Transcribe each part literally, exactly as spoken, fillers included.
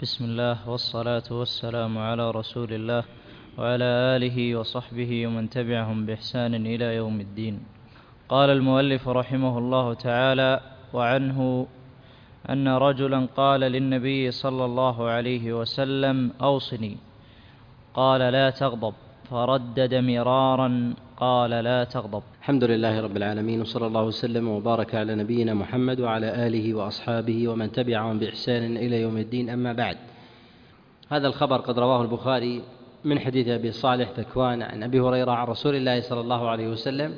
بسم الله والصلاة والسلام على رسول الله وعلى آله وصحبه ومن تبعهم بإحسان إلى يوم الدين. قال المؤلف رحمه الله تعالى: وعنه أن رجلا قال للنبي صلى الله عليه وسلم: أوصني. قال: لا تغضب. فردد مرارا: قال: لا تغضب. الحمد لله رب العالمين، وصلى الله وسلم وبارك على نبينا محمد وعلى آله وأصحابه ومن تبعهم بإحسان إلى يوم الدين. أما بعد، هذا الخبر قد رواه البخاري من حديث أبي صالح ذكوان عن أبي هريرة عن رسول الله صلى الله عليه وسلم،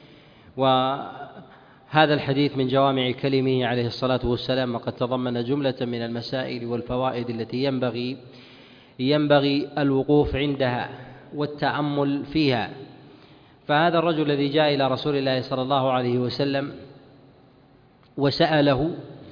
وهذا الحديث من جوامع كلمه عليه الصلاة والسلام، وقد تضمن جملة من المسائل والفوائد التي ينبغي ينبغي الوقوف عندها والتأمل فيها. فهذا الرجل الذي جاء إلى رسول الله صلى الله عليه وسلم وسأله،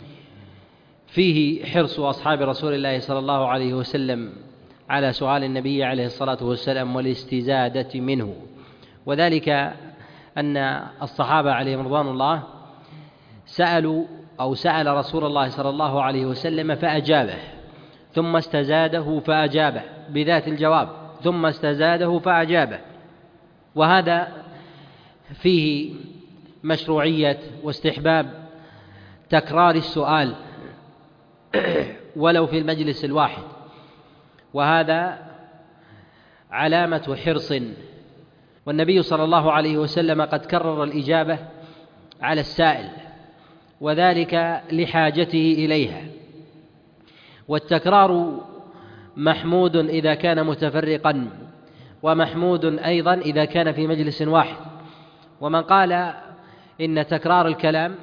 فيه حرص أصحاب رسول الله صلى الله عليه وسلم على سؤال النبي عليه الصلاة والسلام والاستزادة منه، وذلك أن الصحابة عليهم رضوان الله سألوا أو سأل رسول الله صلى الله عليه وسلم فأجابه، ثم استزاده فأجابه بذات الجواب، ثم استزاده فأجابه. وهذا فيه مشروعية واستحباب تكرار السؤال ولو في المجلس الواحد، وهذا علامة حرص، والنبي صلى الله عليه وسلم قد كرر الإجابة على السائل، وذلك لحاجته إليها. والتكرار محمود إذا كان متفرقا، ومحمود أيضا إذا كان في مجلس واحد. ومن قال إن تكرار الكلام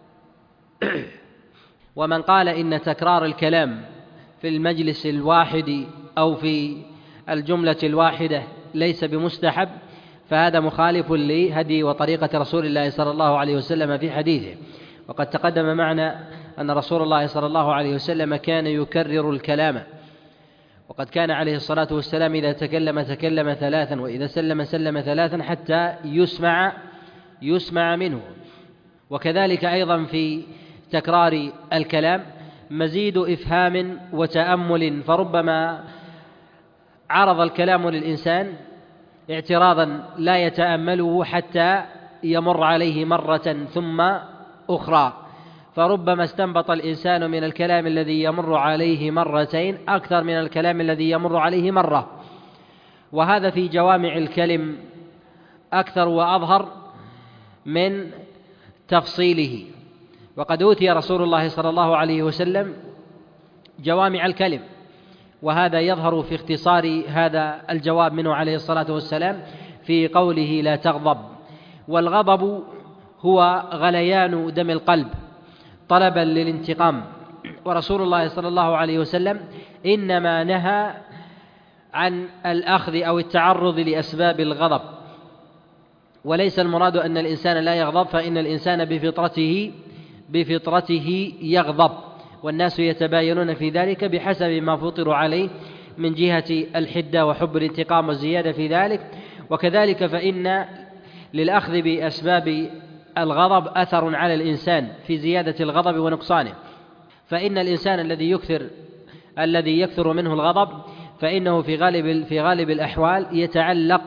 ومن قال إن تكرار الكلام في المجلس الواحد أو في الجملة الواحدة ليس بمستحب، فهذا مخالف لهدي وطريقة رسول الله صلى الله عليه وسلم في حديثه. وقد تقدم معنا أن رسول الله صلى الله عليه وسلم كان يكرر الكلام، وقد كان عليه الصلاة والسلام إذا تكلم تكلم ثلاثا، وإذا سلم سلم ثلاثا حتى يسمع يسمع منه. وكذلك أيضا في تكرار الكلام مزيد إفهام وتأمل، فربما عرض الكلام للإنسان اعتراضا لا يتأمله حتى يمر عليه مرة ثم أخرى، فربما استنبط الإنسان من الكلام الذي يمر عليه مرتين أكثر من الكلام الذي يمر عليه مرة، وهذا في جوامع الكلم أكثر وأظهر من تفصيله. وقد أوتي رسول الله صلى الله عليه وسلم جوامع الكلم، وهذا يظهر في اختصار هذا الجواب منه عليه الصلاة والسلام في قوله: لا تغضب. والغضب هو غليان دم القلب طلبا للانتقام، ورسول الله صلى الله عليه وسلم إنما نهى عن الأخذ أو التعرض لأسباب الغضب، وليس المراد أن الإنسان لا يغضب، فإن الإنسان بفطرته بفطرته يغضب، والناس يتباينون في ذلك بحسب ما فطروا عليه من جهة الحدة وحب الانتقام والزيادة في ذلك. وكذلك فإن للأخذ بأسباب الغضب أثر على الإنسان في زيادة الغضب ونقصانه، فإن الإنسان الذي يكثر الذي يكثر منه الغضب فإنه في غالب في غالب الأحوال يتعلق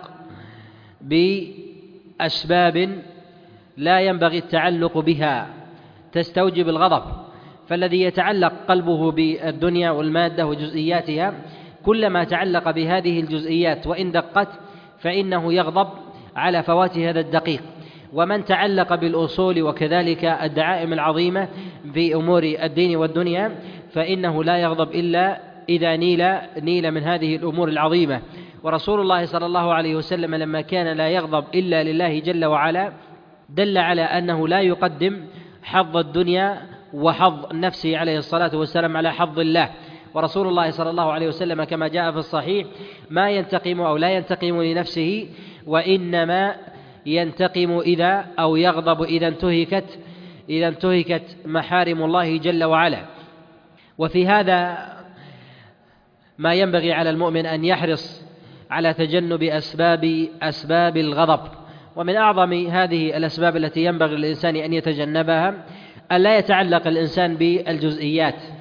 بأسباب لا ينبغي التعلق بها تستوجب الغضب. فالذي يتعلق قلبه بالدنيا والمادة وجزئياتها كلما تعلق بهذه الجزئيات وإن دقت فإنه يغضب على فوات هذا الدقيق. ومن تعلق بالأصول وكذلك الدعائم العظيمة في أمور الدين والدنيا فإنه لا يغضب إلا إذا نيل نيل من هذه الأمور العظيمة. ورسول الله صلى الله عليه وسلم لما كان لا يغضب إلا لله جل وعلا دل على أنه لا يقدم حظ الدنيا وحظ نفسه عليه الصلاة والسلام على حظ الله. ورسول الله صلى الله عليه وسلم كما جاء في الصحيح ما ينتقم أو لا ينتقم لنفسه، وإنما ينتقم إذا أو يغضب إذا انتهكت إذا انتهكت محارم الله جل وعلا. وفي هذا ما ينبغي على المؤمن أن يحرص على تجنب أسباب أسباب الغضب. ومن أعظم هذه الأسباب التي ينبغي للإنسان أن يتجنبها أن لا يتعلق الإنسان بالجزئيات،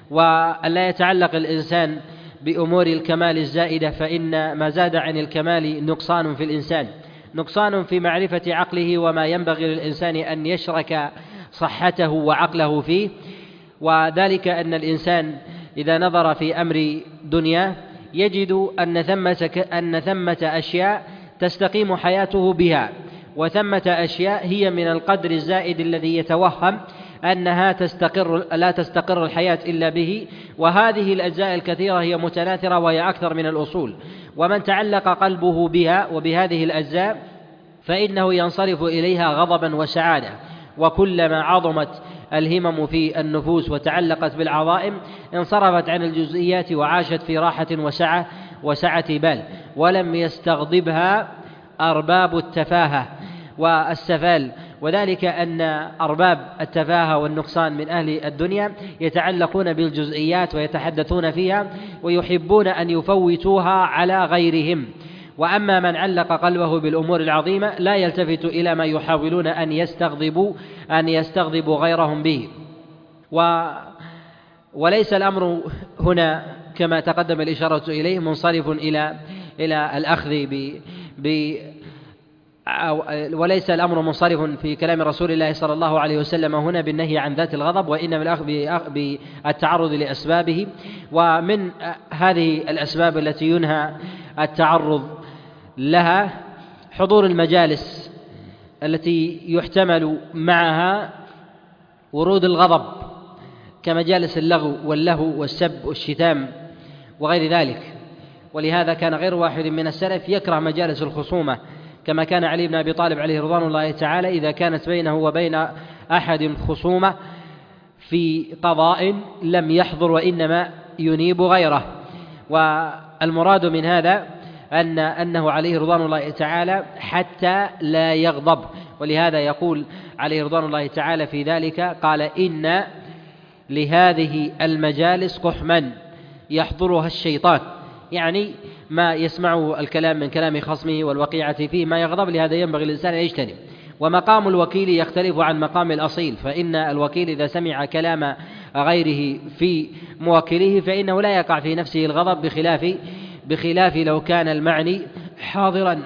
وأن لا يتعلق الإنسان بأمور الكمال الزائدة، فإن ما زاد عن الكمال نقصان في الإنسان، نقصان في معرفة عقله وما ينبغي للإنسان أن يشرك صحته وعقله فيه. وذلك أن الإنسان إذا نظر في أمر دنيا يجد أن ثمة أن ثمة أشياء تستقيم حياته بها، وثمة أشياء هي من القدر الزائد الذي يتوهم أنها تستقر لا تستقر الحياة إلا به، وهذه الأجزاء الكثيرة هي متناثرة وهي أكثر من الأصول. ومن تعلق قلبه بها وبهذه الأجزاء فإنه ينصرف إليها غضبا وسعادة، وكلما عظمت الهمم في النفوس وتعلقت بالعظائم انصرفت عن الجزئيات وعاشت في راحة وسعة وسعة بال، ولم يستغضبها أرباب التفاهة والسفال. وذلك أن أرباب التفاهة والنقصان من أهل الدنيا يتعلقون بالجزئيات ويتحدثون فيها ويحبون أن يفوتوها على غيرهم، وأما من علق قلبه بالأمور العظيمة لا يلتفت إلى ما يحاولون أن يستغضبوا أن يستغضبوا غيرهم به. و وليس الأمر هنا كما تقدم الإشارة إليه منصرف إلى إلى الأخذ ب ب وليس الأمر منصرف في كلام رسول الله صلى الله عليه وسلم هنا بالنهي عن ذات الغضب، وإنما الأخذ بالتعرض لأسبابه. ومن هذه الأسباب التي ينهى التعرض لها حضور المجالس التي يحتمل معها ورود الغضب كمجالس اللغو واللهو والسب والشتام وغير ذلك. ولهذا كان غير واحد من السلف يكره مجالس الخصومة، كما كان علي بن أبي طالب عليه رضوان الله تعالى إذا كانت بينه وبين أحد خصومة في قضاء لم يحضر وإنما ينيب غيره. والمراد من هذا أن أنه عليه رضوان الله تعالى حتى لا يغضب، ولهذا يقول عليه رضوان الله تعالى في ذلك قال: إن لهذه المجالس قحما يحضرها الشيطان، يعني ما يسمعه الكلام من كلام خصمه والوقيعة فيه ما يغضب، لهذا ينبغي الإنسان أن يجتنب. ومقام الوكيل يختلف عن مقام الأصيل، فإن الوكيل إذا سمع كلام غيره في موكله فإنه لا يقع في نفسه الغضب بخلاف بخلاف لو كان المعني حاضرا.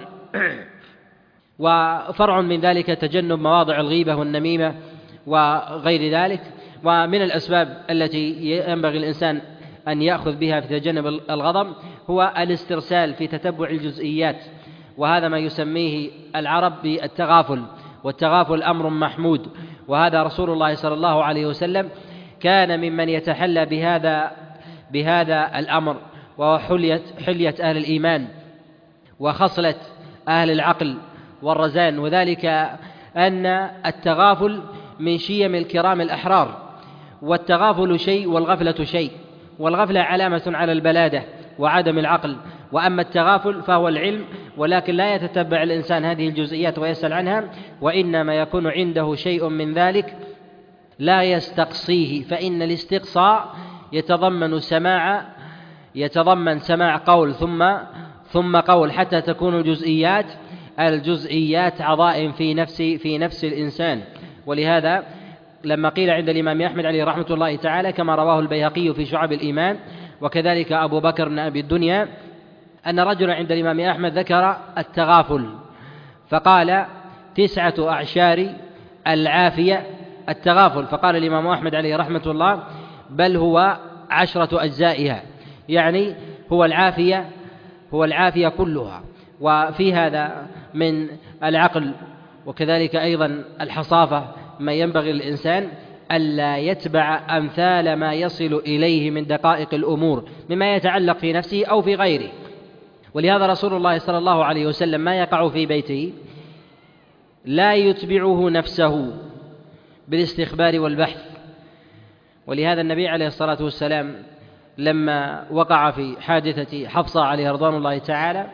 وفرع من ذلك تجنب مواضع الغيبة والنميمة وغير ذلك. ومن الأسباب التي ينبغي الإنسان أن يأخذ بها في تجنب الغضب هو الاسترسال في تتبع الجزئيات، وهذا ما يسميه العرب بالتغافل، والتغافل أمر محمود. وهذا رسول الله صلى الله عليه وسلم كان ممن يتحلى بهذا بهذا الأمر، وهو حلية, حلية أهل الإيمان وخصلة أهل العقل والرزان، وذلك أن التغافل من شيم الكرام الأحرار، والتغافل شيء والغفلة شيء، والغفلة علامة على البلادة وعدم العقل، وأما التغافل فهو العلم، ولكن لا يتتبع الإنسان هذه الجزئيات ويسأل عنها، وإنما يكون عنده شيء من ذلك لا يستقصيه، فإن الاستقصاء يتضمن سماع يتضمن سماع قول ثم ثم قول حتى تكون الجزئيات الجزئيات عظائم في نفس في نفس الإنسان. ولهذا لما قيل عند الإمام أحمد عليه رحمة الله تعالى كما رواه البيهقي في شعب الإيمان وكذلك أبو بكر بن أبي الدنيا أن رجلا عند الإمام أحمد ذكر التغافل فقال: تسعة أعشار العافية التغافل. فقال الإمام أحمد عليه رحمة الله: بل هو عشرة أجزائها، يعني هو العافية هو العافية كلها. وفي هذا من العقل وكذلك أيضا الحصافة ما ينبغي للإنسان ألا يتبع أمثال ما يصل إليه من دقائق الأمور مما يتعلق في نفسه أو في غيره. ولهذا رسول الله صلى الله عليه وسلم ما يقع في بيته لا يتبعه نفسه بالاستخبار والبحث. ولهذا النبي عليه الصلاة والسلام لما وقع في حادثة حفصة عليه رضوان الله تعالى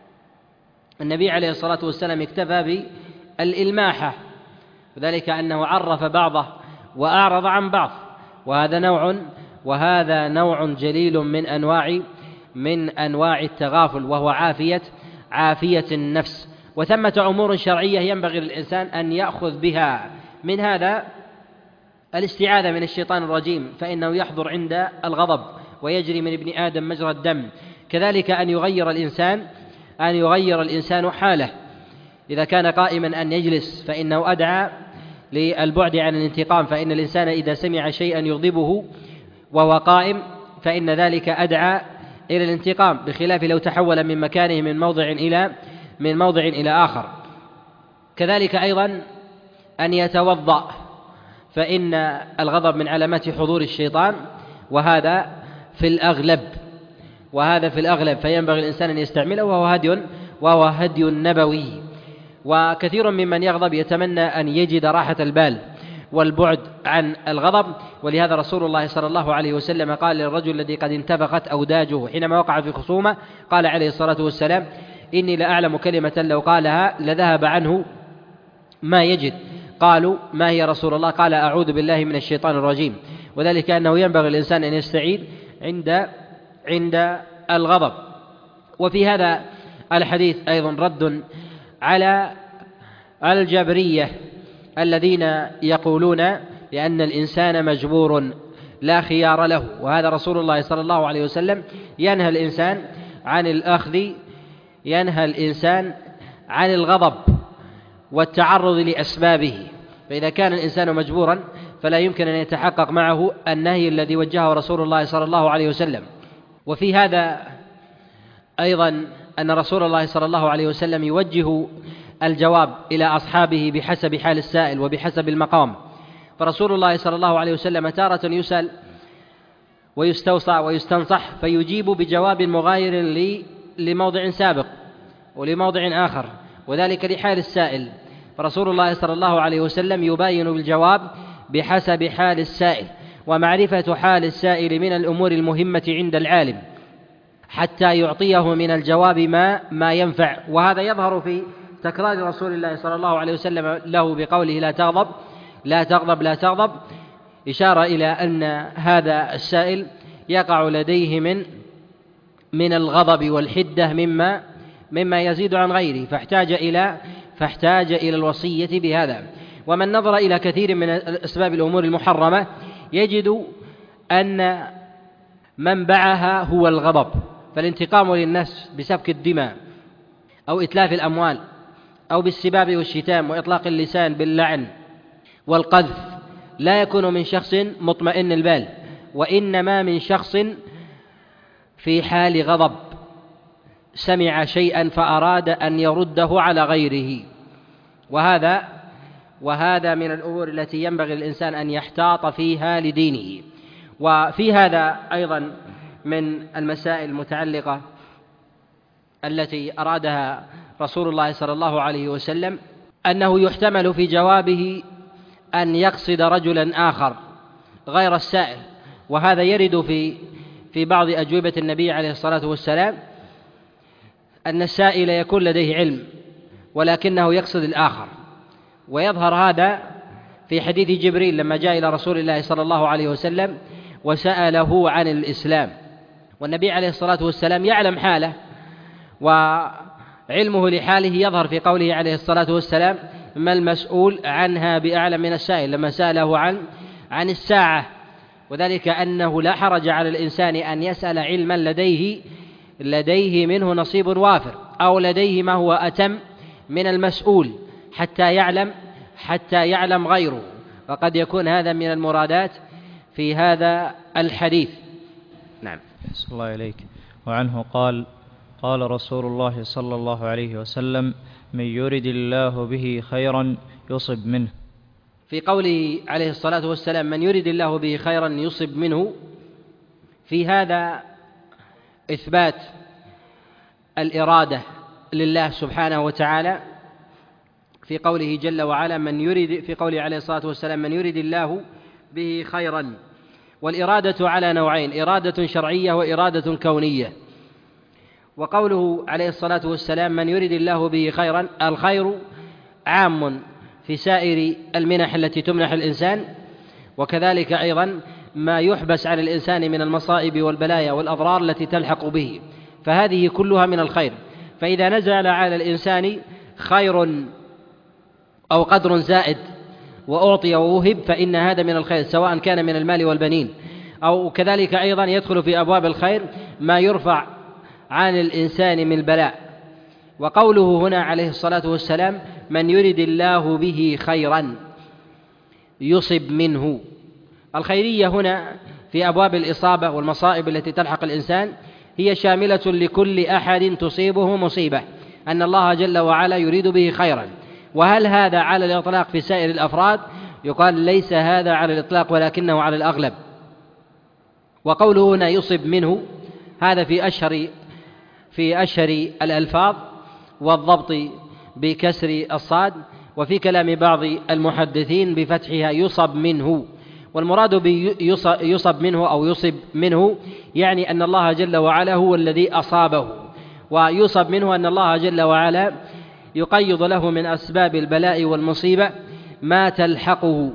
النبي عليه الصلاة والسلام اكتفى بالإلماحة، وذلك أنه عرف بعضه وأعرض عن بعض، وهذا نوع وهذا نوع جليل من أنواع من أنواع التغافل، وهو عافية عافية النفس. وثمة أمور شرعية ينبغي للإنسان أن يأخذ بها، من هذا الاستعاذة من الشيطان الرجيم، فإنه يحضر عند الغضب ويجري من ابن آدم مجرى الدم. كذلك أن يغير الإنسان أن يغير الإنسان حاله، إذا كان قائما أن يجلس فإنه أدعى للبعد عن الانتقام، فإن الإنسان إذا سمع شيئا يغضبه وهو قائم فإن ذلك أدعى إلى الانتقام، بخلاف لو تحول من مكانه من موضع إلى من موضع إلى آخر. كذلك أيضا أن يتوضأ، فإن الغضب من علامات حضور الشيطان، وهذا في الأغلب وهذا في الأغلب فينبغي الإنسان أن يستعمله، وهو هدي وهو هدي نبوي. وكثير ممن يغضب يتمنى أن يجد راحة البال والبعد عن الغضب، ولهذا رسول الله صلى الله عليه وسلم قال للرجل الذي قد انتفخت أوداجه حينما وقع في خصومة، قال عليه الصلاة والسلام: إني لأعلم كلمة لو قالها لذهب عنه ما يجد. قالوا: ما هي رسول الله؟ قال: أعوذ بالله من الشيطان الرجيم. وذلك أنه ينبغي الإنسان أن يستعيذ عند عند الغضب. وفي هذا الحديث أيضا رد على الجبرية الذين يقولون بأن الإنسان مجبور لا خيار له، وهذا رسول الله صلى الله عليه وسلم ينهى الإنسان عن الأخذ ينهى الإنسان عن الغضب والتعرض لأسبابه، فإذا كان الإنسان مجبورا فلا يمكن أن يتحقق معه النهي الذي وجهه رسول الله صلى الله عليه وسلم. وفي هذا أيضا أن رسول الله صلى الله عليه وسلم يوجه الجواب إلى أصحابه بحسب حال السائل وبحسب المقام. فرسول الله صلى الله عليه وسلم تارة يسأل ويستوصى ويستنصح فيجيب بجواب مغاير لموضع سابق ولموضع آخر، وذلك لحال السائل. فرسول الله صلى الله عليه وسلم يباين بالجواب بحسب حال السائل، ومعرفة حال السائل من الأمور المهمة عند العالم حتى يعطيه من الجواب ما ما ينفع. وهذا يظهر في تكرار رسول الله صلى الله عليه وسلم له بقوله: لا تغضب لا تغضب لا تغضب، إشارة إلى أن هذا السائل يقع لديه من من الغضب والحدة مما مما يزيد عن غيره، فاحتاج إلى فاحتاج إلى الوصية بهذا. ومن نظر إلى كثير من أسباب الأمور المحرمة يجد أن منبعها هو الغضب، فالانتقام للنفس بسفك الدماء أو إتلاف الأموال أو بالسباب والشتام وإطلاق اللسان باللعن والقذف لا يكون من شخص مطمئن البال، وإنما من شخص في حال غضب سمع شيئا فأراد أن يرده على غيره، وهذا وهذا من الأمور التي ينبغي الإنسان أن يحتاط فيها لدينه. وفي هذا أيضا من المسائل المتعلقة التي أرادها رسول الله صلى الله عليه وسلم أنه يحتمل في جوابه أن يقصد رجلا آخر غير السائل، وهذا يرد في في بعض أجوبة النبي عليه الصلاة والسلام أن السائل يكون لديه علم ولكنه يقصد الآخر، ويظهر هذا في حديث جبريل لما جاء إلى رسول الله صلى الله عليه وسلم وسأله عن الإسلام، والنبي عليه الصلاة والسلام يعلم حاله، وعلمه لحاله يظهر في قوله عليه الصلاة والسلام: ما المسؤول عنها بأعلم من السائل، لما سأله عن عن الساعة، وذلك أنه لا حرج على الإنسان أن يسأل علما لديه لديه منه نصيب وافر، أو لديه ما هو أتم من المسؤول حتى يعلم حتى يعلم غيره، وقد يكون هذا من المرادات في هذا الحديث. نعم. صلى الله عليك. وعنه قال: قال رسول الله صلى الله عليه وسلم: من يرد الله به خيرا يصب منه. في قوله عليه الصلاة والسلام: من يرد الله به خيرا يصب منه، في هذا إثبات الإرادة لله سبحانه وتعالى في قوله جل وعلا: من يرد في قوله عليه الصلاة والسلام: من يرد الله به خيرا. والإرادة على نوعين: إرادة شرعية وإرادة كونية. وقوله عليه الصلاة والسلام: من يرد الله به خيرا، الخير عام في سائر المنح التي تمنح الإنسان، وكذلك أيضا ما يحبس عن الإنسان من المصائب والبلايا والأضرار التي تلحق به، فهذه كلها من الخير. فإذا نزل على الإنسان خير أو قدر زائد وأعطي ووهب فإن هذا من الخير، سواء كان من المال والبنين، أو كذلك أيضا يدخل في أبواب الخير ما يرفع عن الإنسان من البلاء. وقوله هنا عليه الصلاة والسلام: من يرد الله به خيرا يصب منه، الخيرية هنا في أبواب الإصابة والمصائب التي تلحق الإنسان هي شاملة لكل أحد تصيبه مصيبة، أن الله جل وعلا يريد به خيرا. وهل هذا على الإطلاق في سائر الأفراد؟ يقال ليس هذا على الإطلاق، ولكنه على الأغلب. وقوله هنا يصب منه هذا في أشهر في أشهر الألفاظ والضبط بكسر الصاد، وفي كلام بعض المحدثين بفتحها يصب منه. والمراد بيصب منه أو يصب منه يعني أن الله جل وعلا هو الذي أصابه، ويصب منه أن الله جل وعلا يقيض له من أسباب البلاء والمصيبة ما تلحقه.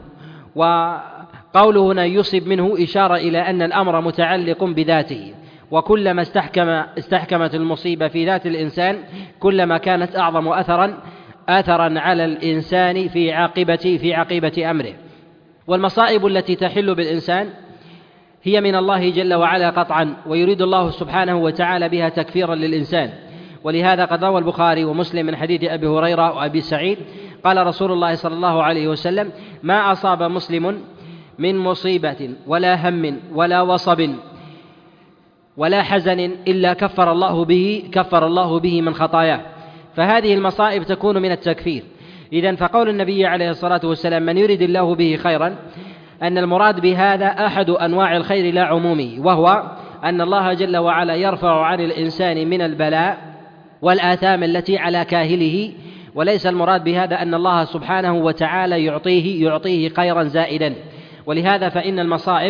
وقوله هنا يصب منه إشارة إلى أن الأمر متعلق بذاته، وكلما استحكم استحكمت المصيبة في ذات الإنسان كلما كانت أعظم أثرا أثرا على الإنسان في عاقبة في عاقبة أمره. والمصائب التي تحل بالإنسان هي من الله جل وعلا قطعا، ويريد الله سبحانه وتعالى بها تكفيرا للإنسان. ولهذا قد روى البخاري ومسلم من حديث أبي هريرة وأبي سعيد قال رسول الله صلى الله عليه وسلم: ما أصاب مسلم من مصيبة ولا هم ولا وصب ولا حزن إلا كفر الله به كفر الله به من خطاياه. فهذه المصائب تكون من التكفير. إذن فقول النبي عليه الصلاة والسلام: من يريد الله به خيرا، أن المراد بهذا أحد أنواع الخير لا عمومي، وهو أن الله جل وعلا يرفع عن الإنسان من البلاء والآثام التي على كاهله، وليس المراد بهذا أن الله سبحانه وتعالى يعطيه يعطيه خيرا زائدا. ولهذا فإن المصائب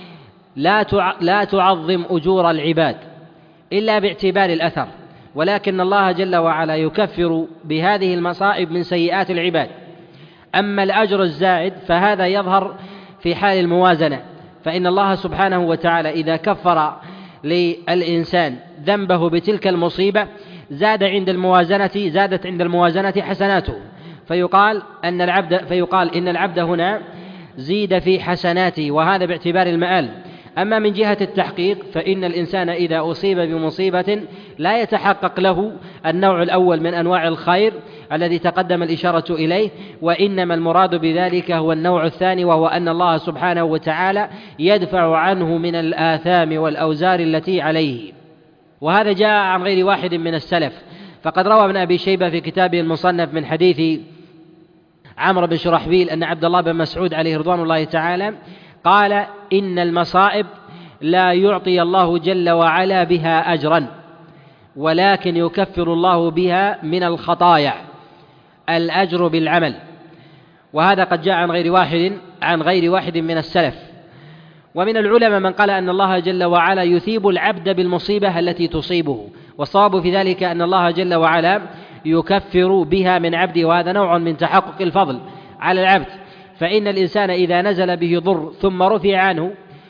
لا لا تعظم أجور العباد إلا باعتبار الأثر، ولكن الله جل وعلا يكفر بهذه المصائب من سيئات العباد. أما الأجر الزائد فهذا يظهر في حال الموازنة، فإن الله سبحانه وتعالى إذا كفر للإنسان ذنبه بتلك المصيبة زاد عند الموازنة زادت عند الموازنة حسناته، فيقال أن العبد فيقال إن العبد هنا زيد في حسناته، وهذا باعتبار المآل. أما من جهة التحقيق فإن الإنسان إذا أصيب بمصيبة لا يتحقق له النوع الأول من أنواع الخير الذي تقدم الإشارة إليه، وإنما المراد بذلك هو النوع الثاني، وهو أن الله سبحانه وتعالى يدفع عنه من الآثام والأوزار التي عليه. وهذا جاء عن غير واحد من السلف، فقد روى ابن أبي شيبة في كتابه المصنف من حديث عمرو بن شرحبيل أن عبد الله بن مسعود عليه رضوان الله تعالى قال: إن المصائب لا يعطي الله جل وعلا بها أجرا، ولكن يكفر الله بها من الخطايا الأجر بالعمل. وهذا قد جاء عن غير واحد عن غير واحد من السلف. ومن العلماء من قال أن الله جل وعلا يثيب العبد بالمصيبة التي تصيبه، والصواب في ذلك أن الله جل وعلا يكفر بها من عبده، وهذا نوع من تحقق الفضل على العبد. فإن الإنسان إذا نزل به ضر ثم رفع عنه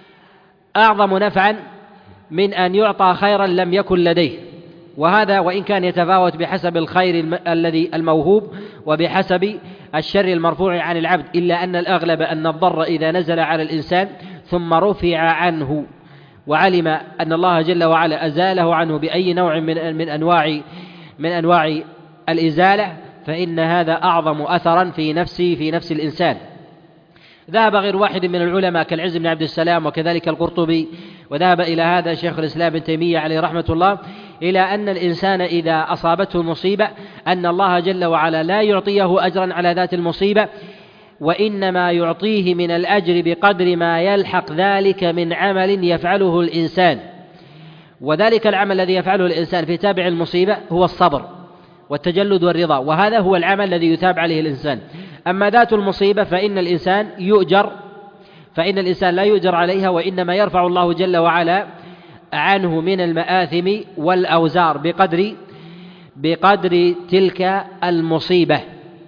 أعظم نفعا من أن يعطى خيرا لم يكن لديه، وهذا وإن كان يتفاوت بحسب الخير الذي الموهوب وبحسب الشر المرفوع عن العبد، إلا أن الأغلب أن الضر إذا نزل على الإنسان ثم رفع عنه وعلم أن الله جل وعلا أزاله عنه بأي نوع من من أنواع من أنواع الإزالة، فإن هذا أعظم أثرا في نفس في نفس الإنسان. ذهب غير واحد من العلماء كالعز بن عبد السلام وكذلك القرطبي، وذهب إلى هذا شيخ الإسلام ابن تيمية عليه رحمة الله، إلى أن الإنسان إذا أصابته مصيبة أن الله جل وعلا لا يعطيه أجرا على ذات المصيبة، وإنما يعطيه من الأجر بقدر ما يلحق ذلك من عمل يفعله الإنسان. وذلك العمل الذي يفعله الإنسان في تابع المصيبة هو الصبر والتجلد والرضا، وهذا هو العمل الذي يثاب عليه الإنسان. أما ذات المصيبة فإن الإنسان يؤجر فإن الإنسان لا يؤجر عليها، وإنما يرفع الله جل وعلا عنه من المآثم والأوزار بقدر بقدر تلك المصيبة.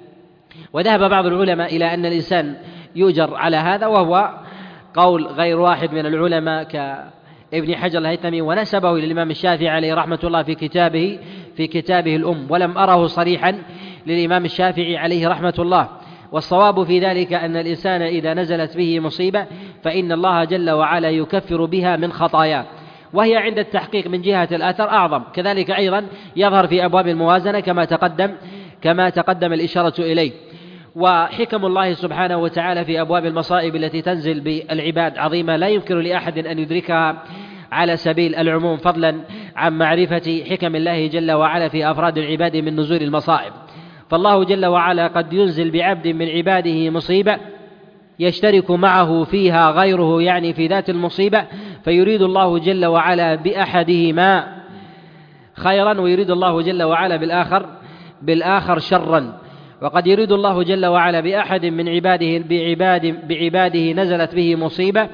وذهب بعض العلماء إلى أن الإنسان يؤجر على هذا، وهو قول غير واحد من العلماء كابن حجر الهيثمي، ونسبه إلى الإمام الشافعي عليه رحمة الله في كتابه في كتابه الأم، ولم أره صريحا للإمام الشافعي عليه رحمة الله. والصواب في ذلك أن الإنسان إذا نزلت به مصيبة فإن الله جل وعلا يكفر بها من خطاياه، وهي عند التحقيق من جهة الأثر أعظم. كذلك أيضا يظهر في أبواب الموازنة كما تقدم كما تقدم الإشارة إليه. وحكم الله سبحانه وتعالى في أبواب المصائب التي تنزل بالعباد عظيمة لا يمكن لأحد أن يدركها على سبيل العموم، فضلا عن معرفة حكم الله جل وعلا في أفراد العباد من نزول المصائب. فالله جل وعلا قد ينزل بعبد من عباده مصيبة يشترك معه فيها غيره، يعني في ذات المصيبة، فيريد الله جل وعلا بأحدهما خيرا ويريد الله جل وعلا بالآخر بالآخر شرا. وقد يريد الله جل وعلا بأحد من عباده بعباد بعباده نزلت به مصيبة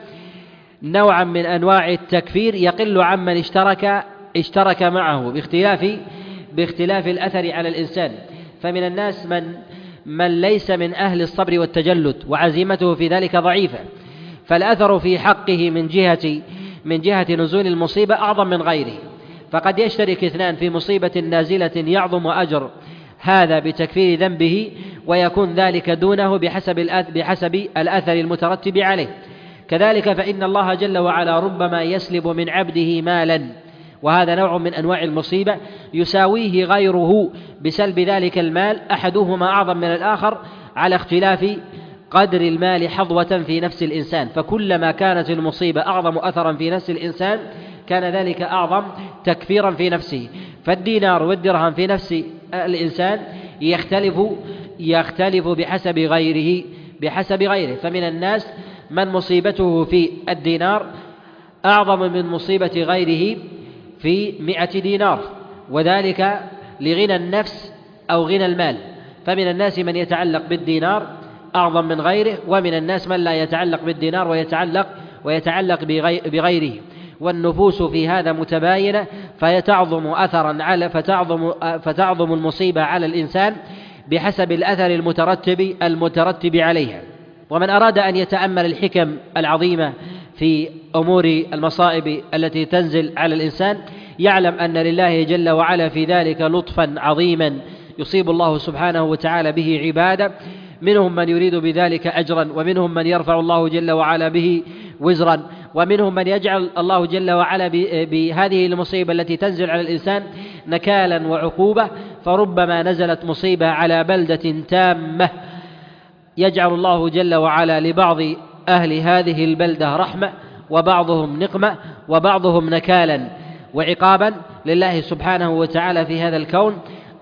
نوعا من أنواع التكفير يقل عمن اشترك اشترك معه باختلاف باختلاف الأثر على الإنسان. فمن الناس من من ليس من أهل الصبر والتجلد وعزيمته في ذلك ضعيفة، فالأثر في حقه من جهة من جهة نزول المصيبة أعظم من غيره، فقد يشترك اثنان في مصيبة نازلة يعظم أجر هذا بتكفير ذنبه ويكون ذلك دونه بحسب بحسب الأثر المترتب عليه. كذلك فإن الله جل وعلا ربما يسلب من عبده مالا، وهذا نوع من أنواع المصيبة يساويه غيره بسلب ذلك المال، أحدهما أعظم من الآخر على اختلاف قدر المال حظوة في نفس الإنسان. فكلما كانت المصيبة أعظم أثرا في نفس الإنسان كان ذلك أعظم تكفيرا في نفسه. فالدينار والدرهم في نفس الإنسان يختلف يختلف بحسب غيره بحسب غيره فمن الناس من مصيبته في الدينار أعظم من مصيبة غيره في مئة دينار، وذلك لغنى النفس أو غنى المال. فمن الناس من يتعلق بالدينار أعظم من غيره، ومن الناس من لا يتعلق بالدينار ويتعلق ويتعلق بغيره. والنفوس في هذا متباينة، فيتعظم أثرا على فتعظم فتعظم المصيبة على الإنسان بحسب الأثر المترتب المترتب عليها. ومن أراد أن يتأمل الحكم العظيمة في أمور المصائب التي تنزل على الإنسان يعلم أن لله جل وعلا في ذلك لطفا عظيما يصيب الله سبحانه وتعالى به عباده، منهم من يريد بذلك أجرا، ومنهم من يرفع الله جل وعلا به وزرا، ومنهم من يجعل الله جل وعلا بهذه المصيبة التي تنزل على الإنسان نكالا وعقوبة. فربما نزلت مصيبة على بلدة تامة يجعل الله جل وعلا لبعض أهل هذه البلدة رحمة، وبعضهم نقمة، وبعضهم نكالا وعقابا لله سبحانه وتعالى في هذا الكون.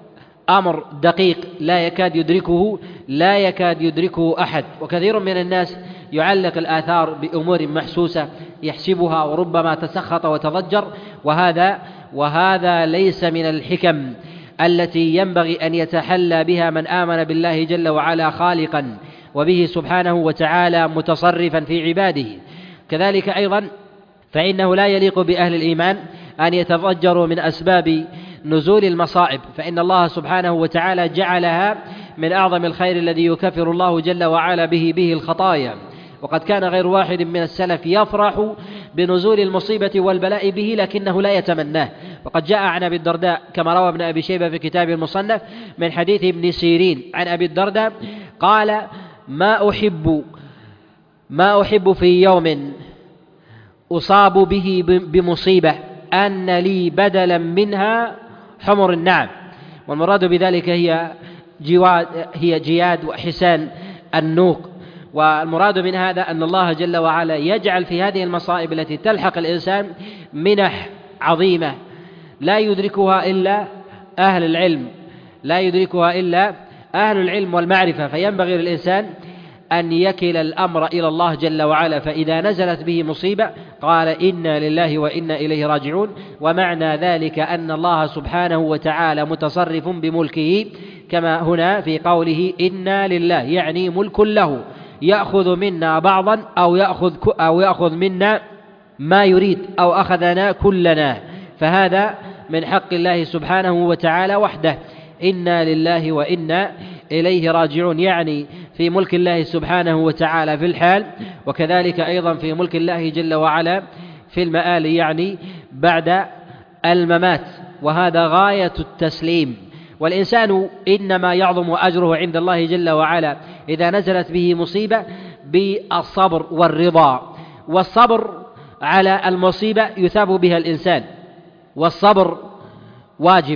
أمر دقيق لا يكاد يدركه لا يكاد يدركه أحد. وكثير من الناس يعلق الآثار بأمور محسوسة يحسبها وربما تسخط وتضجر، وهذا وهذا ليس من الحكم التي ينبغي أن يتحلى بها من آمن بالله جل وعلا خالقا، وبه سبحانه وتعالى متصرفا في عباده. كذلك أيضا فإنه لا يليق بأهل الإيمان أن يتضجروا من أسباب نزول المصائب، فإن الله سبحانه وتعالى جعلها من أعظم الخير الذي يكفر الله جل وعلا به به الخطايا. وقد كان غير واحد من السلف يفرح بنزول المصيبة والبلاء به لكنه لا يتمناه. وقد جاء عن أبي الدرداء كما روى ابن أبي شيبة في كتاب المصنف من حديث ابن سيرين عن أبي الدرداء قال: ما أحب ما أحب في يوم أصاب به بمصيبة أن لي بدلا منها حمر النعم. والمراد بذلك هي جواد هي جياد وحسان النوق. والمراد من هذا أن الله جل وعلا يجعل في هذه المصائب التي تلحق الإنسان منح عظيمة لا يدركها إلا أهل العلم لا يدركها إلا أهل العلم والمعرفة. فينبغي للإنسان أن يكل الأمر إلى الله جل وعلا، فإذا نزلت به مصيبة قال: إنا لله وإنا إليه راجعون. ومعنى ذلك أن الله سبحانه وتعالى متصرف بملكه، كما هنا في قوله إنا لله، يعني ملك له، يأخذ منا بعضا أو يأخذ أو يأخذ منا ما يريد أو أخذنا كلنا، فهذا من حق الله سبحانه وتعالى وحده. إنا لله وإنا إليه راجعون، يعني في ملك الله سبحانه وتعالى في الحال، وكذلك أيضا في ملك الله جل وعلا في المآل، يعني بعد الممات. وهذا غاية التسليم والإنسان إنما يعظم أجره عند الله جل وعلا إذا نزلت به مصيبة بالصبر والرضا. والصبر على المصيبة يثاب بها الإنسان، والصبر واجب،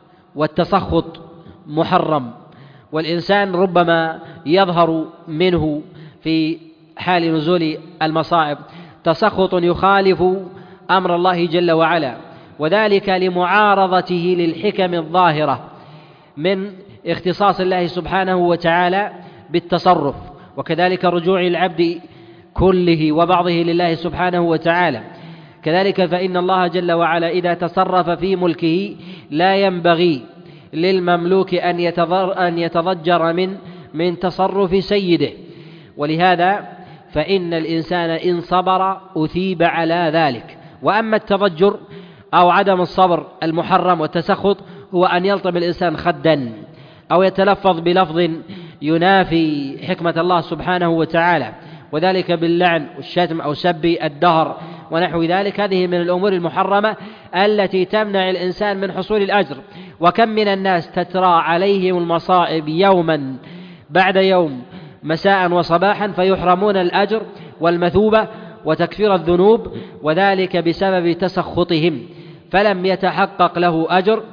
والتسخط محرم. والإنسان ربما يظهر منه في حال نزول المصائب تسخط يخالف أمر الله جل وعلا، وذلك لمعارضته للحكم الظاهرة من اختصاص الله سبحانه وتعالى بالتصرف، وكذلك رجوع العبد كله وبعضه لله سبحانه وتعالى. كذلك فإن الله جل وعلا إذا تصرف في ملكه لا ينبغي للمملوك أن يتضجر من من تصرف سيده، ولهذا فإن الإنسان إن صبر أثيب على ذلك. وأما التضجر أو عدم الصبر المحرم والتسخط هو أن يلطم الإنسان خدا أو يتلفظ بلفظ ينافي حكمة الله سبحانه وتعالى، وذلك باللعن والشتم أو سب الدهر ونحو ذلك. هذه من الأمور المحرمة التي تمنع الإنسان من حصول الأجر. وكم من الناس تترى عليهم المصائب يوما بعد يوم مساء وصباحا فيحرمون الأجر والمثوبة وتكفير الذنوب، وذلك بسبب تسخطهم، فلم يتحقق له أجر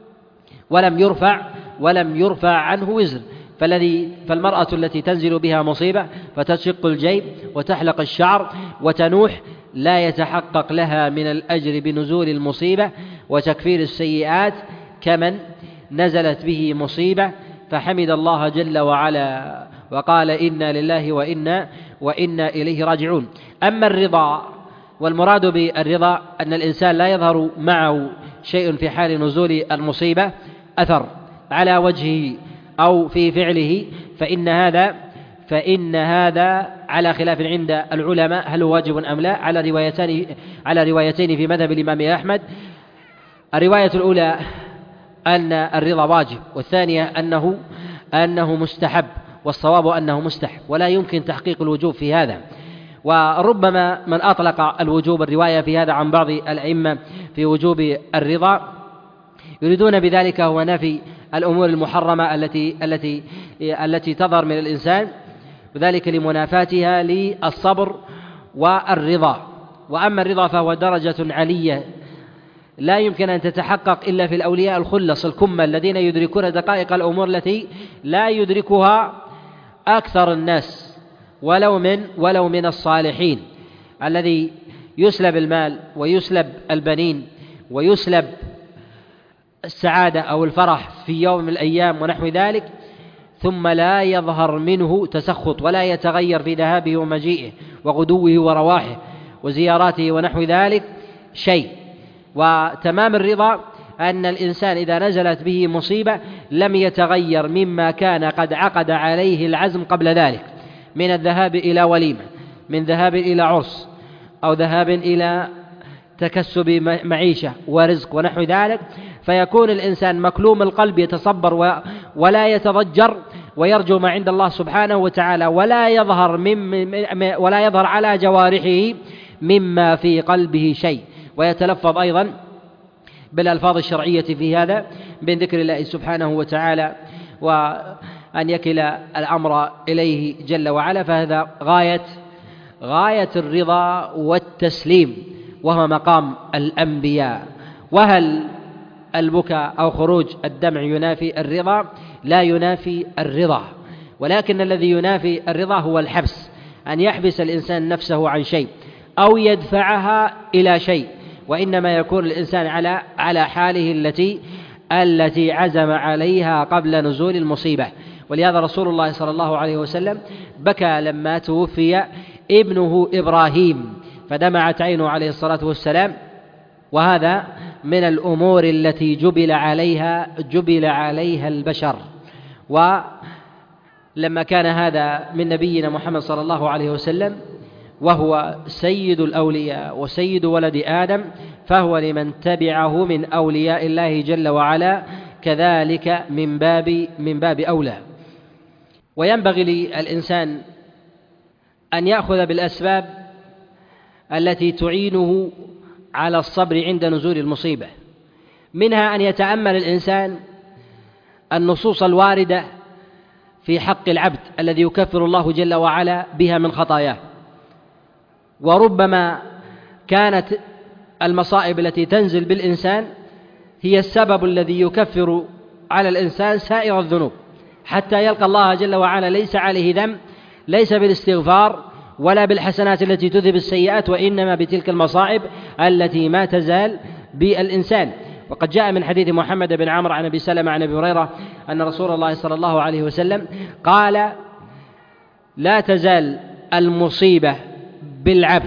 ولم يرفع ولم يرفع عنه وزر. فالذي فالمرأة التي تنزل بها مصيبة فتشق الجيب وتحلق الشعر وتنوح لا يتحقق لها من الأجر بنزول المصيبة وتكفير السيئات كمن نزلت به مصيبة فحمد الله جل وعلا وقال إنا لله وإنا وإنا إليه راجعون. أما الرضا، والمراد بالرضا أن الإنسان لا يظهر معه شيء في حال نزول المصيبة أثر على وجهه أو في فعله، فإن هذا فإن هذا على خلاف عند العلماء هل هو واجب أم لا، على روايتين على روايتين في مذهب الإمام أحمد. الرواية الأولى أن الرضا واجب، والثانية أنه أنه مستحب، والصواب أنه مستحب ولا يمكن تحقيق الوجوب في هذا. وربما من أطلق الوجوب الرواية في هذا عن بعض الأئمة في وجوب الرضا يريدون بذلك هو نفي الأمور المحرمة التي التي التي تظهر من الإنسان، وذلك لمنافاتها للصبر والرضا. وأما الرضا فهو درجة علية لا يمكن أن تتحقق إلا في الأولياء الخلص الكمل الذين يدركون دقائق الأمور التي لا يدركها أكثر الناس ولو من ولو من الصالحين، الذي يسلب المال ويسلب البنين ويسلب السعادة أو الفرح في يوم من الأيام ونحو ذلك، ثم لا يظهر منه تسخط ولا يتغير في ذهابه ومجيئه وغدوه ورواحه وزياراته ونحو ذلك شيء. وتمام الرضا أن الإنسان إذا نزلت به مصيبة لم يتغير مما كان قد عقد عليه العزم قبل ذلك من الذهاب إلى وليمة، من ذهاب إلى عرس، أو ذهاب إلى تكسب معيشة ورزق ونحو ذلك، فيكون الإنسان مكلوم القلب يتصبر ولا يتضجر ويرجو ما عند الله سبحانه وتعالى، ولا يظهر من ولا يظهر على جوارحه مما في قلبه شيء، ويتلفظ أيضا بالألفاظ الشرعية في هذا من ذكر الله سبحانه وتعالى وأن يكل الأمر إليه جل وعلا. فهذا غاية غاية الرضا والتسليم، وهو مقام الأنبياء. وهل البكاء أو خروج الدمع ينافي الرضا؟ لا ينافي الرضا، ولكن الذي ينافي الرضا هو الحبس، أن يحبس الإنسان نفسه عن شيء أو يدفعها إلى شيء، وإنما يكون الإنسان على على حاله التي التي عزم عليها قبل نزول المصيبة. ولهذا رسول الله صلى الله عليه وسلم بكى لما توفي ابنه إبراهيم فدمعت عينه عليه الصلاة والسلام، وهذا من الأمور التي جبل عليها جبل عليها البشر. ولما كان هذا من نبينا محمد صلى الله عليه وسلم وهو سيد الأولياء وسيد ولد آدم، فهو لمن تبعه من أولياء الله جل وعلا كذلك من باب من باب أولى. وينبغي للإنسان أن يأخذ بالأسباب التي تعينه على الصبر عند نزول المصيبة، منها أن يتأمل الإنسان النصوص الواردة في حق العبد الذي يكفر الله جل وعلا بها من خطاياه. وربما كانت المصائب التي تنزل بالإنسان هي السبب الذي يكفر على الإنسان سائر الذنوب حتى يلقى الله جل وعلا ليس عليه ذنب، ليس بالاستغفار ولا بالحسنات التي تذهب السيئات، وإنما بتلك المصائب التي ما تزال بالإنسان. وقد جاء من حديث محمد بن عمرو عن أبي سلمة عن أبي هريرة أن رسول الله صلى الله عليه وسلم قال: لا تزال المصيبة بالعبد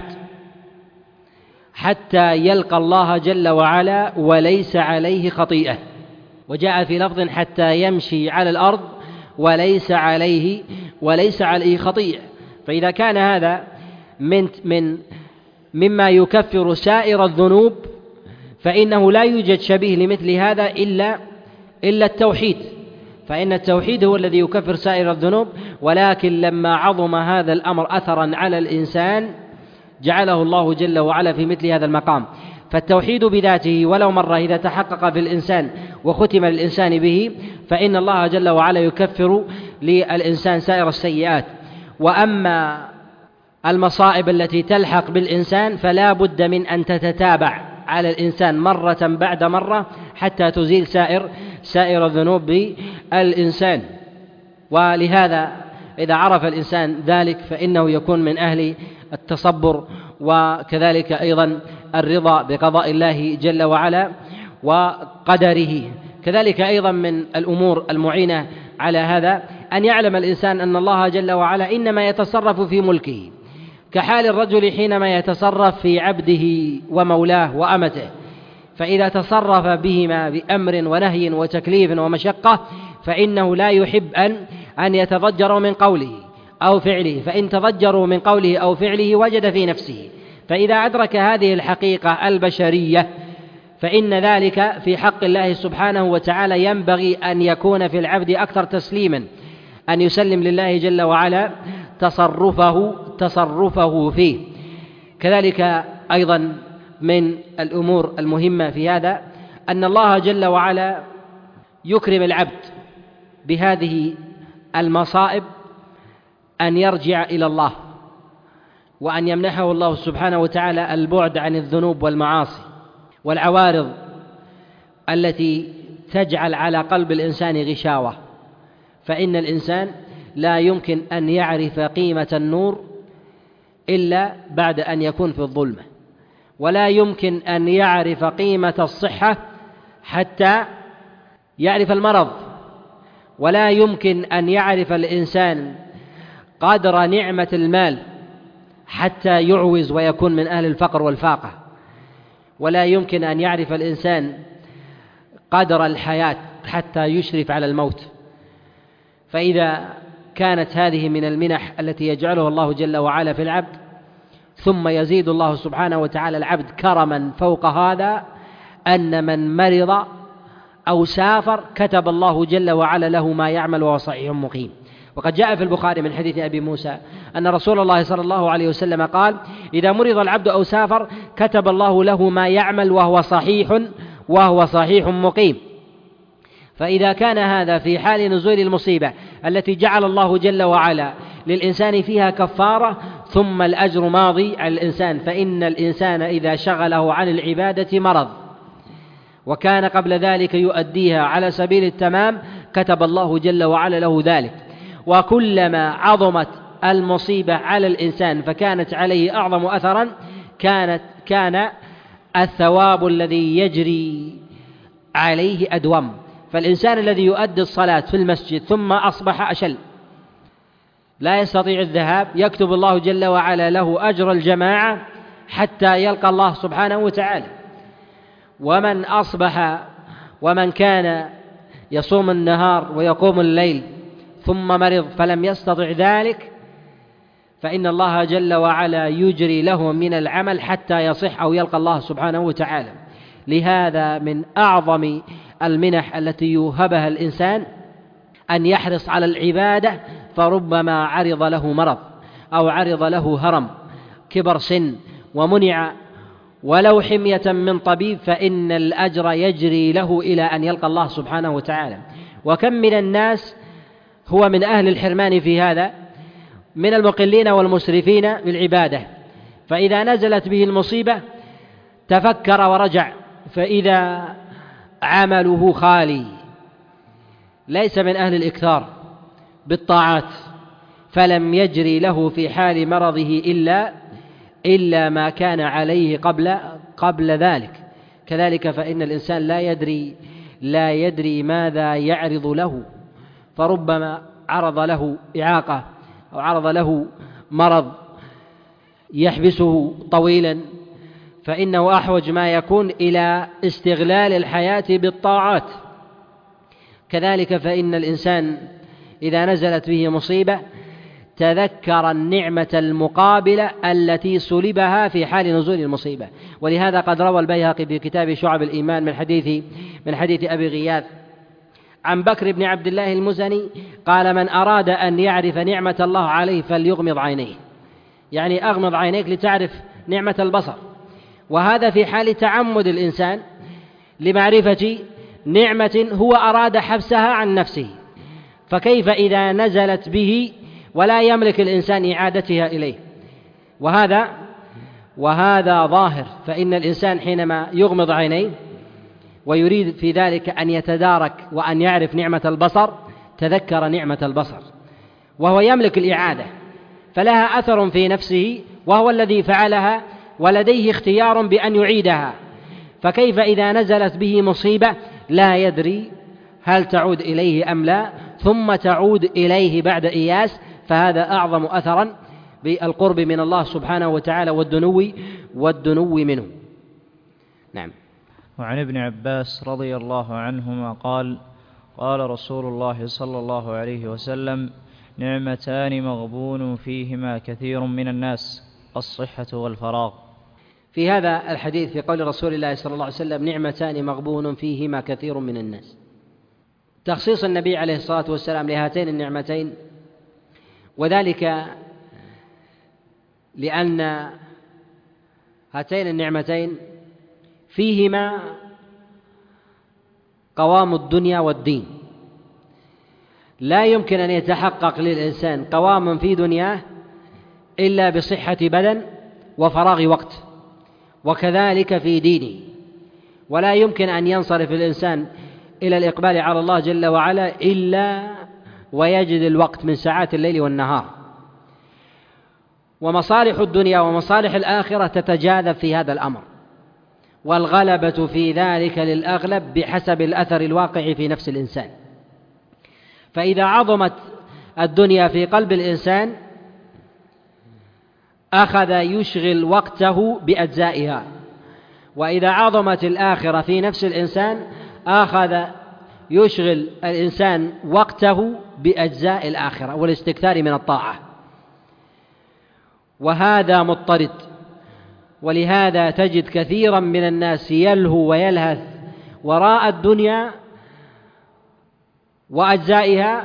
حتى يلقى الله جل وعلا وليس عليه خطيئة. وجاء في لفظ: حتى يمشي على الأرض وليس عليه وليس عليه خطيئة. فإذا كان هذا من من مما يكفر سائر الذنوب فإنه لا يوجد شبيه لمثل هذا إلا إلا التوحيد، فإن التوحيد هو الذي يكفر سائر الذنوب. ولكن لما عظم هذا الأمر أثرا على الإنسان جعله الله جل وعلا في مثل هذا المقام. فالتوحيد بذاته ولو مرة إذا تحقق في الإنسان وختم للإنسان به فإن الله جل وعلا يكفر للإنسان سائر السيئات. وأما المصائب التي تلحق بالإنسان فلا بد من أن تتتابع على الإنسان مرة بعد مرة حتى تزيل سائر سائر الذنوب بالإنسان. ولهذا إذا عرف الإنسان ذلك فإنه يكون من أهل التصبر، وكذلك أيضا الرضا بقضاء الله جل وعلا وقدره. كذلك أيضا من الأمور المعينة على هذا أن يعلم الإنسان أن الله جل وعلا إنما يتصرف في ملكه، كحال الرجل حينما يتصرف في عبده ومولاه وأمته، فإذا تصرف بهما بأمر ونهي وتكليف ومشقة فإنه لا يحب أن أن يتضجروا من قوله أو فعله، فإن تضجروا من قوله أو فعله وجد في نفسه. فإذا أدرك هذه الحقيقة البشرية فإن ذلك في حق الله سبحانه وتعالى ينبغي أن يكون في العبد أكثر تسليما، أن يسلم لله جل وعلا تصرفه تصرفه فيه. كذلك أيضا من الأمور المهمة في هذا أن الله جل وعلا يكرم العبد بهذه المصائب أن يرجع إلى الله، وأن يمنحه الله سبحانه وتعالى البعد عن الذنوب والمعاصي والعوارض التي تجعل على قلب الإنسان غشاوة. فإن الإنسان لا يمكن أن يعرف قيمة النور إلا بعد أن يكون في الظلمة، ولا يمكن أن يعرف قيمة الصحة حتى يعرف المرض، ولا يمكن أن يعرف الإنسان قدر نعمة المال حتى يعوز ويكون من أهل الفقر والفاقة، ولا يمكن أن يعرف الإنسان قدر الحياة حتى يشرف على الموت. فإذا كانت هذه من المنح التي يجعلها الله جل وعلا في العبد، ثم يزيد الله سبحانه وتعالى العبد كرما فوق هذا أن من مرض أو سافر كتب الله جل وعلا له ما يعمل وهو صحيح مقيم. وقد جاء في البخاري من حديث أبي موسى أن رسول الله صلى الله عليه وسلم قال: إذا مرض العبد أو سافر كتب الله له ما يعمل وهو صحيح وهو صحيح مقيم. فإذا كان هذا في حال نزول المصيبة التي جعل الله جل وعلا للإنسان فيها كفارة، ثم الأجر ماضي على الإنسان، فإن الإنسان إذا شغله عن العبادة مرض وكان قبل ذلك يؤديها على سبيل التمام كتب الله جل وعلا له ذلك. وكلما عظمت المصيبة على الإنسان فكانت عليه أعظم أثرا كانت كان الثواب الذي يجري عليه أدوم. فالإنسان الذي يؤدي الصلاة في المسجد ثم أصبح أشل لا يستطيع الذهاب يكتب الله جل وعلا له أجر الجماعة حتى يلقى الله سبحانه وتعالى. ومن أصبح ومن كان يصوم النهار ويقوم الليل ثم مرض فلم يستطع ذلك فإن الله جل وعلا يجري له من العمل حتى يصح أو يلقى الله سبحانه وتعالى. لهذا من أعظم المنح التي يوهبها الإنسان أن يحرص على العبادة، فربما عرض له مرض أو عرض له هرم كبر سن ومنع ولو حمية من طبيب فإن الأجر يجري له إلى أن يلقى الله سبحانه وتعالى. وكم من الناس هو من أهل الحرمان في هذا، من المقلين والمسرفين بالعبادة، فإذا نزلت به المصيبة تفكر ورجع، فإذا عمله خالي، ليس من أهل الإكثار بالطاعات، فلم يجري له في حال مرضه إلا إلا ما كان عليه قبل قبل ذلك. كذلك فإن الإنسان لا يدري لا يدري ماذا يعرض له، فربما عرض له إعاقة أو عرض له مرض يحبسه طويلا، فإنه أحوج ما يكون إلى استغلال الحياة بالطاعات. كذلك فإن الإنسان إذا نزلت به مصيبة تذكر النعمة المقابلة التي سلبها في حال نزول المصيبة. ولهذا قد روى البيهقي في كتاب شعب الإيمان من حديث من حديث أبي غياث عن بكر بن عبد الله المزني قال: من أراد أن يعرف نعمة الله عليه فليغمض عينيه، يعني أغمض عينيك لتعرف نعمة البصر، وهذا في حال تعمد الإنسان لمعرفة نعمة هو أراد حبسها عن نفسه، فكيف إذا نزلت به ولا يملك الإنسان إعادتها إليه؟ وهذا وهذا ظاهر، فإن الإنسان حينما يغمض عينيه ويريد في ذلك أن يتدارك وأن يعرف نعمة البصر تذكر نعمة البصر، وهو يملك الإعادة، فلها أثر في نفسه وهو الذي فعلها ولديه اختيار بأن يعيدها، فكيف إذا نزلت به مصيبة لا يدري هل تعود إليه أم لا، ثم تعود إليه بعد إياس، فهذا أعظم أثرا بالقرب من الله سبحانه وتعالى والدنو والدنو منه. نعم. وعن ابن عباس رضي الله عنهما قال: قال رسول الله صلى الله عليه وسلم: نعمتان مغبون فيهما كثير من الناس، الصحة والفراغ. في هذا الحديث في قول رسول الله صلى الله عليه وسلم: نعمتان مغبون فيهما كثير من الناس، تخصيص النبي عليه الصلاة والسلام لهاتين النعمتين، وذلك لأن هاتين النعمتين فيهما قوام الدنيا والدين، لا يمكن أن يتحقق للإنسان قوام في دنياه إلا بصحة بدن وفراغ وقت، وكذلك في دينه، ولا يمكن أن ينصرف الإنسان إلى الإقبال على الله جل وعلا إلا ويجد الوقت من ساعات الليل والنهار. ومصالح الدنيا ومصالح الآخرة تتجاذب في هذا الأمر، والغلبة في ذلك للأغلب بحسب الأثر الواقع في نفس الإنسان. فإذا عظمت الدنيا في قلب الإنسان أخذ يشغل وقته بأجزائها، وإذا عظمت الآخرة في نفس الإنسان أخذ يشغل الإنسان وقته بأجزاء الآخرة والاستكثار من الطاعة، وهذا مضطرد. ولهذا تجد كثيرا من الناس يلهو ويلهث وراء الدنيا وأجزائها،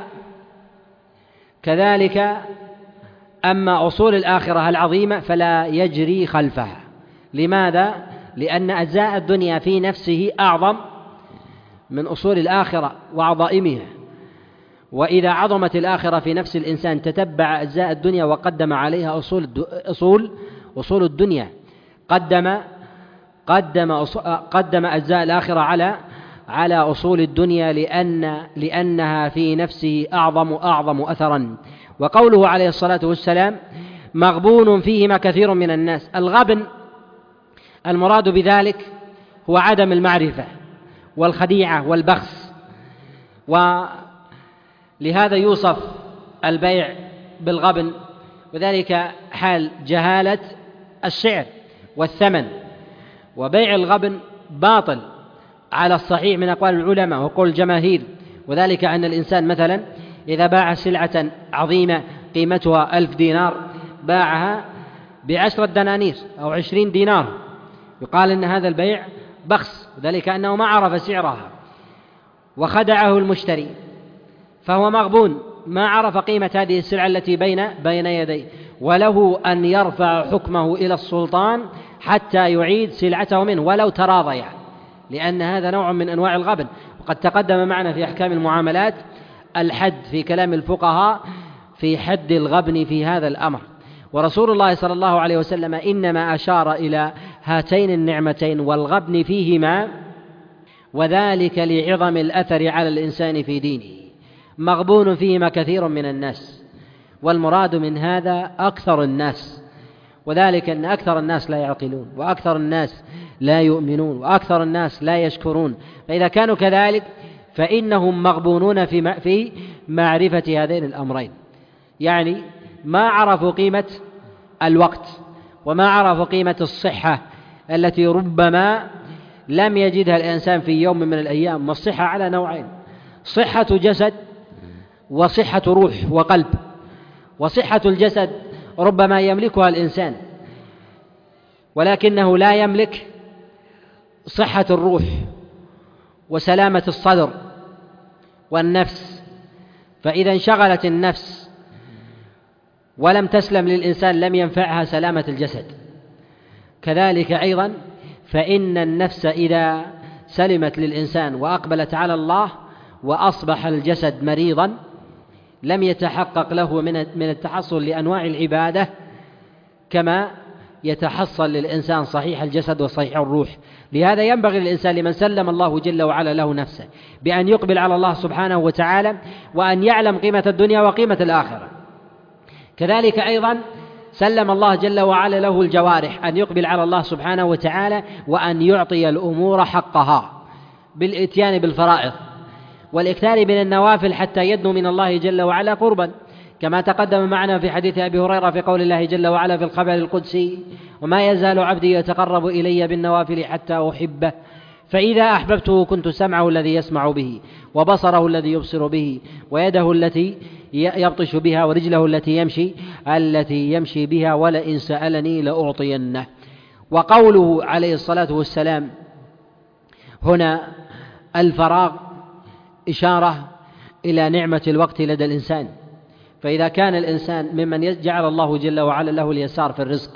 كذلك أما أصول الآخرة العظيمة فلا يجري خلفها. لماذا؟ لأن أجزاء الدنيا في نفسه أعظم من أصول الآخرة وعظائمها، وإذا عظمت الآخرة في نفس الإنسان تتبع أجزاء الدنيا وقدم عليها أصول أصول أصول الدنيا، قدم قدم قدم أجزاء الآخرة على على أصول الدنيا، لأن لأنها في نفسه أعظم أعظم أثرا. وقوله عليه الصلاة والسلام: مغبون فيهما كثير من الناس، الغبن المراد بذلك هو عدم المعرفة والخديعة والبخس، ولهذا يوصف البيع بالغبن، وذلك حال جهالة السعر والثمن. وبيع الغبن باطل على الصحيح من أقوال العلماء وقول الجماهير، وذلك أن الإنسان مثلا إذا باع سلعة عظيمة قيمتها ألف دينار باعها بعشرة دنانير أو عشرين دينار، يقال إن هذا البيع بخس، وذلك أنه ما عرف سعرها وخدعه المشتري، فهو مغبون ما عرف قيمة هذه السلعة التي بين بين يديه، وله أن يرفع حكمه إلى السلطان حتى يعيد سلعته منه ولو تراضيا، لأن هذا نوع من أنواع الغبن. وقد تقدم معنا في أحكام المعاملات الحد في كلام الفقهاء في حد الغبن في هذا الأمر. ورسول الله صلى الله عليه وسلم إنما أشار إلى هاتين النعمتين والغبن فيهما، وذلك لعظم الأثر على الإنسان في دينه، مغبون فيهما كثير من الناس، والمراد من هذا أكثر الناس، وذلك أن أكثر الناس لا يعقلون، وأكثر الناس لا يؤمنون، وأكثر الناس لا يشكرون. فإذا كانوا كذلك فإنهم مغبونون في معرفة هذين الأمرين، يعني ما عرفوا قيمة الوقت، وما عرفوا قيمة الصحة التي ربما لم يجدها الإنسان في يوم من الأيام. والصحة على نوعين: صحة جسد وصحة روح وقلب. وصحة الجسد ربما يملكها الإنسان، ولكنه لا يملك صحة الروح وسلامة الصدر والنفس. فإذا انشغلت النفس ولم تسلم للإنسان لم ينفعها سلامة الجسد. كذلك أيضا فإن النفس إذا سلمت للإنسان وأقبلت على الله وأصبح الجسد مريضا لم يتحقق له من التحصل لأنواع العبادة كما يتحصل للإنسان صحيح الجسد وصحيح الروح. لهذا ينبغي للإنسان لمن سلم الله جل وعلا له نفسه بأن يقبل على الله سبحانه وتعالى، وأن يعلم قيمة الدنيا وقيمة الآخرة. كذلك أيضا سلم الله جل وعلا له الجوارح أن يقبل على الله سبحانه وتعالى وأن يعطي الأمور حقها بالإتيان بالفرائض والإكثار من النوافل حتى يدنو من الله جل وعلا قربا، كما تقدم معنا في حديث أبي هريرة في قول الله جل وعلا في الخبر القدسي: وما يزال عبدي يتقرب إلي بالنوافل حتى أحبه، فإذا أحببته كنت سمعه الذي يسمع به، وبصره الذي يبصر به، ويده التي يبطش بها، ورجله التي يمشي التي يمشي بها، ولئن سألني لأعطينه. وقوله عليه الصلاة والسلام هنا الفراغ إشارة إلى نعمة الوقت لدى الإنسان. فإذا كان الإنسان ممن جعل الله جل وعلا له اليسار في الرزق،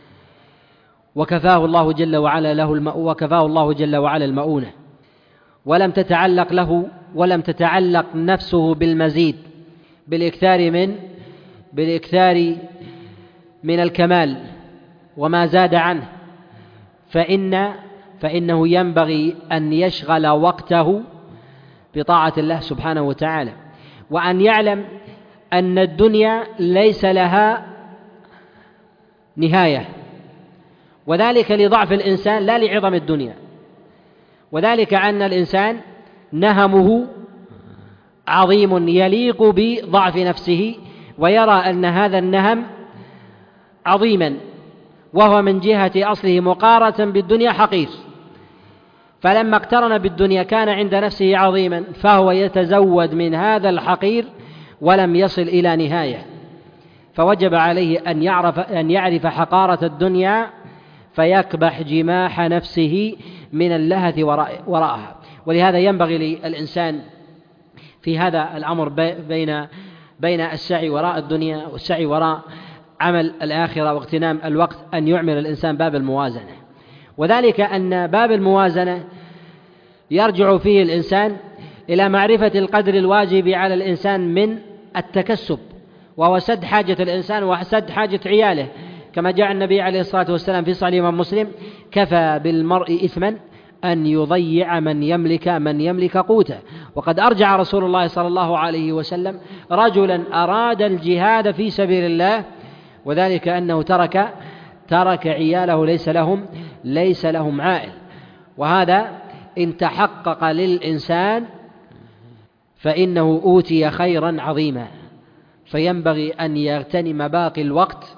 وكفاه الله جل وعلا له المأ... وكفاه الله جل وعلا المؤونة، ولم تتعلق له ولم تتعلق نفسه بالمزيد بالإكثار من بالإكثار من الكمال وما زاد عنه، فإن فإنه ينبغي أن يشغل وقته بطاعة الله سبحانه وتعالى، وأن يعلم أن الدنيا ليس لها نهاية، وذلك لضعف الإنسان لا لعظم الدنيا، وذلك أن الإنسان نهمه عظيم يليق بضعف نفسه، ويرى أن هذا النهم عظيما وهو من جهة أصله مقارنة بالدنيا حقير، فلما اقترن بالدنيا كان عند نفسه عظيما، فهو يتزود من هذا الحقير ولم يصل إلى نهاية. فوجب عليه أن يعرف أن يعرف حقارة الدنيا فيكبح جماح نفسه من اللهث وراءها. ولهذا ينبغي للإنسان في هذا الأمر بين بين السعي وراء الدنيا والسعي وراء عمل الآخرة واغتنام الوقت أن يعمل الإنسان باب الموازنة، وذلك أن باب الموازنة يرجع فيه الإنسان إلى معرفة القدر الواجب على الإنسان من التكسب، وهو سد حاجة الإنسان وسد حاجة عياله، كما جاء النبي عليه الصلاة والسلام في صحيح الإمام مسلم: كفى بالمرء إثما أن يضيع من يملك من يملك قوته. وقد أرجع رسول الله صلى الله عليه وسلم رجلا أراد الجهاد في سبيل الله، وذلك أنه ترك ترك عياله ليس لهم ليس لهم عائل. وهذا إن تحقق للإنسان فإنه أوتي خيرا عظيما، فينبغي أن يغتنم باقي الوقت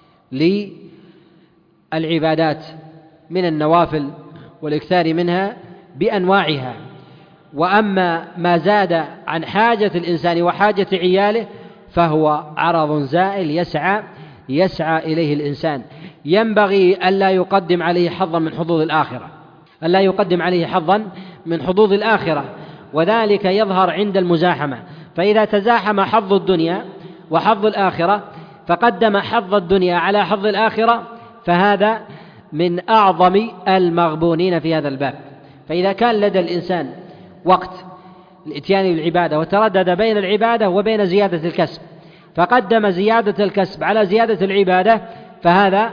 للعبادات من النوافل والإكثار منها بأنواعها. وأما ما زاد عن حاجة الإنسان وحاجة عياله فهو عرض زائل يسعى يسعى إليه الإنسان، ينبغي ألا يقدم عليه حظا من حظوظ الآخرة ألا يقدم عليه حظا من حظوظ الآخرة وذلك يظهر عند المزاحمة. فإذا تزاحم حظ الدنيا وحظ الآخرة فقدم حظ الدنيا على حظ الآخرة، فهذا من أعظم المغبونين في هذا الباب. فإذا كان لدى الإنسان وقت الإتيان بالعبادة، وتردد بين العبادة وبين زيادة الكسب، فقدم زيادة الكسب على زيادة العبادة، فهذا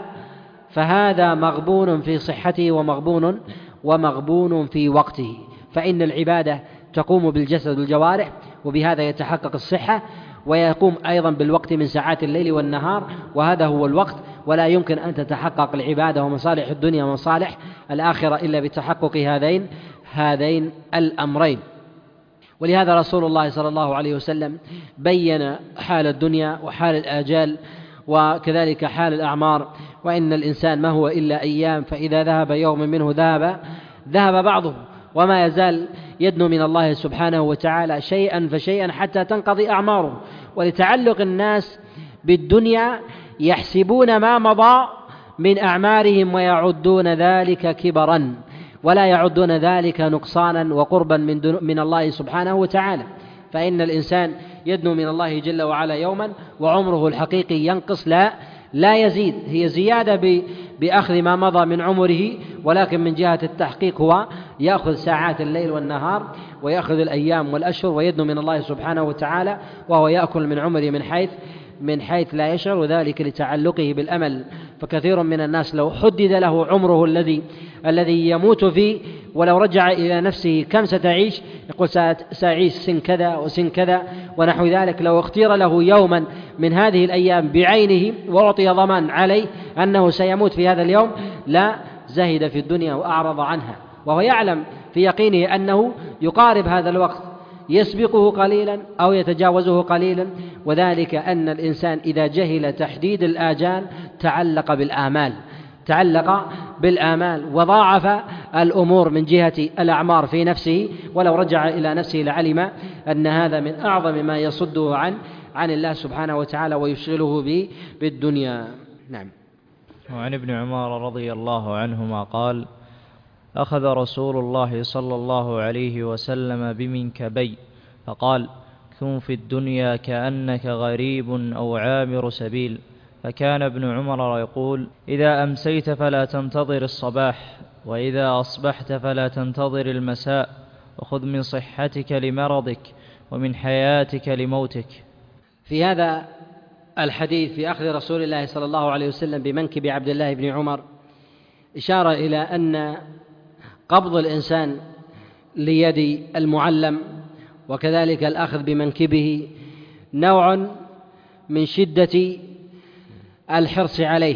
فهذا مغبون في صحته ومغبون ومغبون في وقته. فإن العبادة تقوم بالجسد والجوارح، وبهذا يتحقق الصحة، ويقوم أيضا بالوقت من ساعات الليل والنهار، وهذا هو الوقت. ولا يمكن أن تتحقق العبادة ومصالح الدنيا ومصالح الآخرة إلا بتحقق هذين هذين الأمرين. ولهذا رسول الله صلى الله عليه وسلم بين حال الدنيا وحال الآجال وكذلك حال الأعمار، وإن الإنسان ما هو إلا أيام، فإذا ذهب يوم منه ذهب ذهب بعضه، وما يزال يدنو من الله سبحانه وتعالى شيئا فشيئا حتى تنقضي أعماره. ولتعلق الناس بالدنيا يحسبون ما مضى من أعمارهم ويعدون ذلك كبرا، ولا يعدون ذلك نقصانا وقربا من, من الله سبحانه وتعالى. فإن الإنسان يدنو من الله جل وعلا يوما وعمره الحقيقي ينقص لا لا يزيد، هي زيادة بأخذ ما مضى من عمره، ولكن من جهة التحقيق هو يأخذ ساعات الليل والنهار، ويأخذ الأيام والأشهر، ويدنو من الله سبحانه وتعالى، وهو يأكل من عمره من حيث من حيث لا يشعر، وذلك لتعلقه بالأمل. فكثير من الناس لو حدد له عمره الذي الذي يموت فيه، ولو رجع إلى نفسه كم ستعيش، يقول سأعيش سن كذا وسن كذا ونحو ذلك. لو اختير له يوما من هذه الأيام بعينه وأعطي ضمان عليه أنه سيموت في هذا اليوم، لا زهد في الدنيا وأعرض عنها، وهو يعلم في يقينه أنه يقارب هذا الوقت، يسبقه قليلا أو يتجاوزه قليلا. وذلك أن الإنسان إذا جهل تحديد الآجال تعلق بالآمال تعلق بالآمال وضاعف الأمور من جهة الأعمار في نفسه، ولو رجع إلى نفسه لعلم أن هذا من أعظم ما يصده عن عن الله سبحانه وتعالى ويشغله به بالدنيا. نعم. وعن ابن عمر رضي الله عنهما قال: أخذ رسول الله صلى الله عليه وسلم بمنكبي فقال: كن في الدنيا كأنك غريب أو عابر سبيل. فكان ابن عمر يقول: إذا أمسيت فلا تنتظر الصباح، وإذا أصبحت فلا تنتظر المساء، وخذ من صحتك لمرضك ومن حياتك لموتك. في هذا الحديث في أخذ رسول الله صلى الله عليه وسلم بمنكب عبد الله بن عمر إشارة إلى أن قبض الإنسان ليد المعلم وكذلك الأخذ بمنكبه نوع من شدة الحرص عليه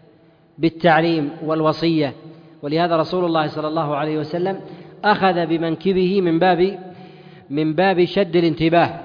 بالتعليم والوصية. ولهذا رسول الله صلى الله عليه وسلم أخذ بمنكبه من باب من باب شد الانتباه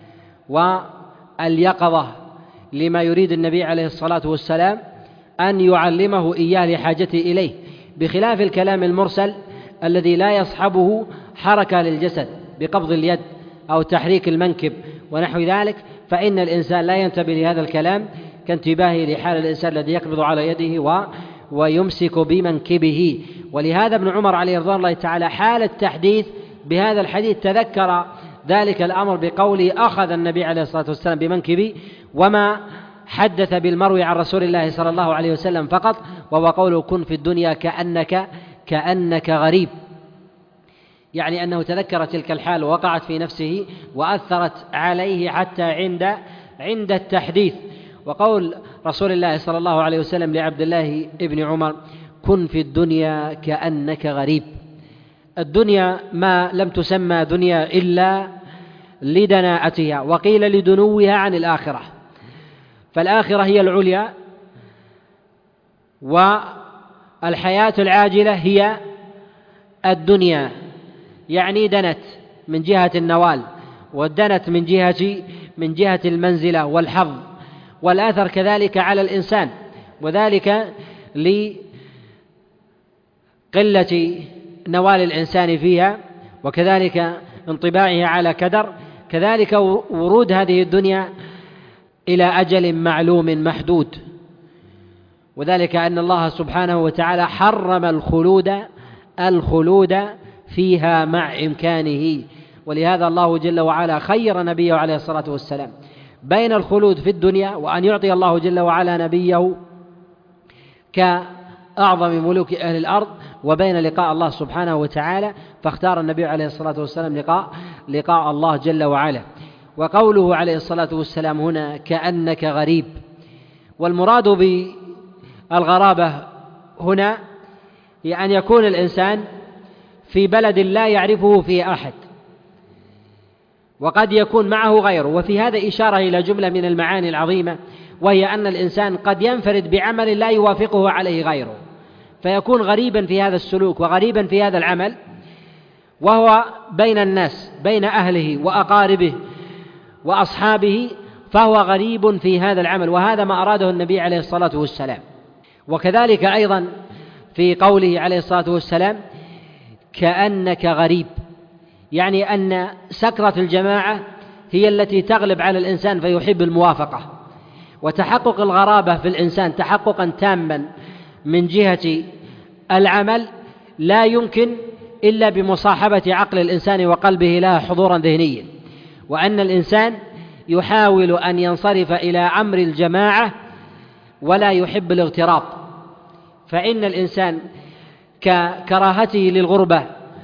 واليقظة لما يريد النبي عليه الصلاة والسلام أن يعلمه إياه لحاجته إليه، بخلاف الكلام المرسل الذي لا يصحبه حركة للجسد بقبض اليد أو تحريك المنكب ونحو ذلك، فإن الإنسان لا ينتبه لهذا الكلام كانتباهه لحال الإنسان الذي يقبض على يده و ويمسك بمنكبه. ولهذا ابن عمر عليه رضوان الله تعالى حال التحديث بهذا الحديث تذكر ذلك الأمر بقوله: أخذ النبي عليه الصلاة والسلام بمنكبي، وما حدث بالمروي عن رسول الله صلى الله عليه وسلم فقط، وهو قوله: كن في الدنيا كأنك كأنك غريب، يعني أنه تذكر تلك الحال ووقعت في نفسه وأثرت عليه حتى عند عند التحديث. وقول رسول الله صلى الله عليه وسلم لعبد الله ابن عمر: كن في الدنيا كأنك غريب. الدنيا ما لم تسمى دنيا إلا لدناءتها، وقيل لدنوها عن الآخرة، فالآخرة هي العليا، والحياة العاجلة هي الدنيا، يعني دنت من جهة النوال، ودنت من جهة من جهة المنزلة والحظ والأثر كذلك على الإنسان، وذلك لقلة نوال الإنسان فيها، وكذلك انطباعه على كدر، كذلك ورود هذه الدنيا إلى أجل معلوم محدود، وذلك أن الله سبحانه وتعالى حرم الخلود الخلود فيها مع إمكانه. ولهذا الله جل وعلا خير نبيه عليه الصلاة والسلام بين الخلود في الدنيا وأن يعطي الله جل وعلا نبيه أعظم ملوك أهل الأرض وبين لقاء الله سبحانه وتعالى، فاختار النبي عليه الصلاة والسلام لقاء لقاء الله جل وعلا. وقوله عليه الصلاة والسلام هنا كأنك غريب، والمراد بالغرابة هنا هي أن يكون الإنسان في بلد لا يعرفه فيه أحد، وقد يكون معه غيره. وفي هذا إشارة إلى جملة من المعاني العظيمة، وهي أن الإنسان قد ينفرد بعمل لا يوافقه عليه غيره، فيكون غريبا في هذا السلوك وغريبا في هذا العمل، وهو بين الناس بين أهله وأقاربه وأصحابه، فهو غريب في هذا العمل. وهذا ما أراده النبي عليه الصلاة والسلام. وكذلك أيضا في قوله عليه الصلاة والسلام كأنك غريب، يعني أن سكرة الجماعة هي التي تغلب على الإنسان فيحب الموافقة. وتحقق الغرابة في الإنسان تحققا تاما من جهة العمل لا يمكن إلا بمصاحبة عقل الإنسان وقلبه لها حضورا ذهنيا، وأن الإنسان يحاول أن ينصرف إلى أمر الجماعة ولا يحب الاغتراب. فإن الإنسان ككراهته للغربة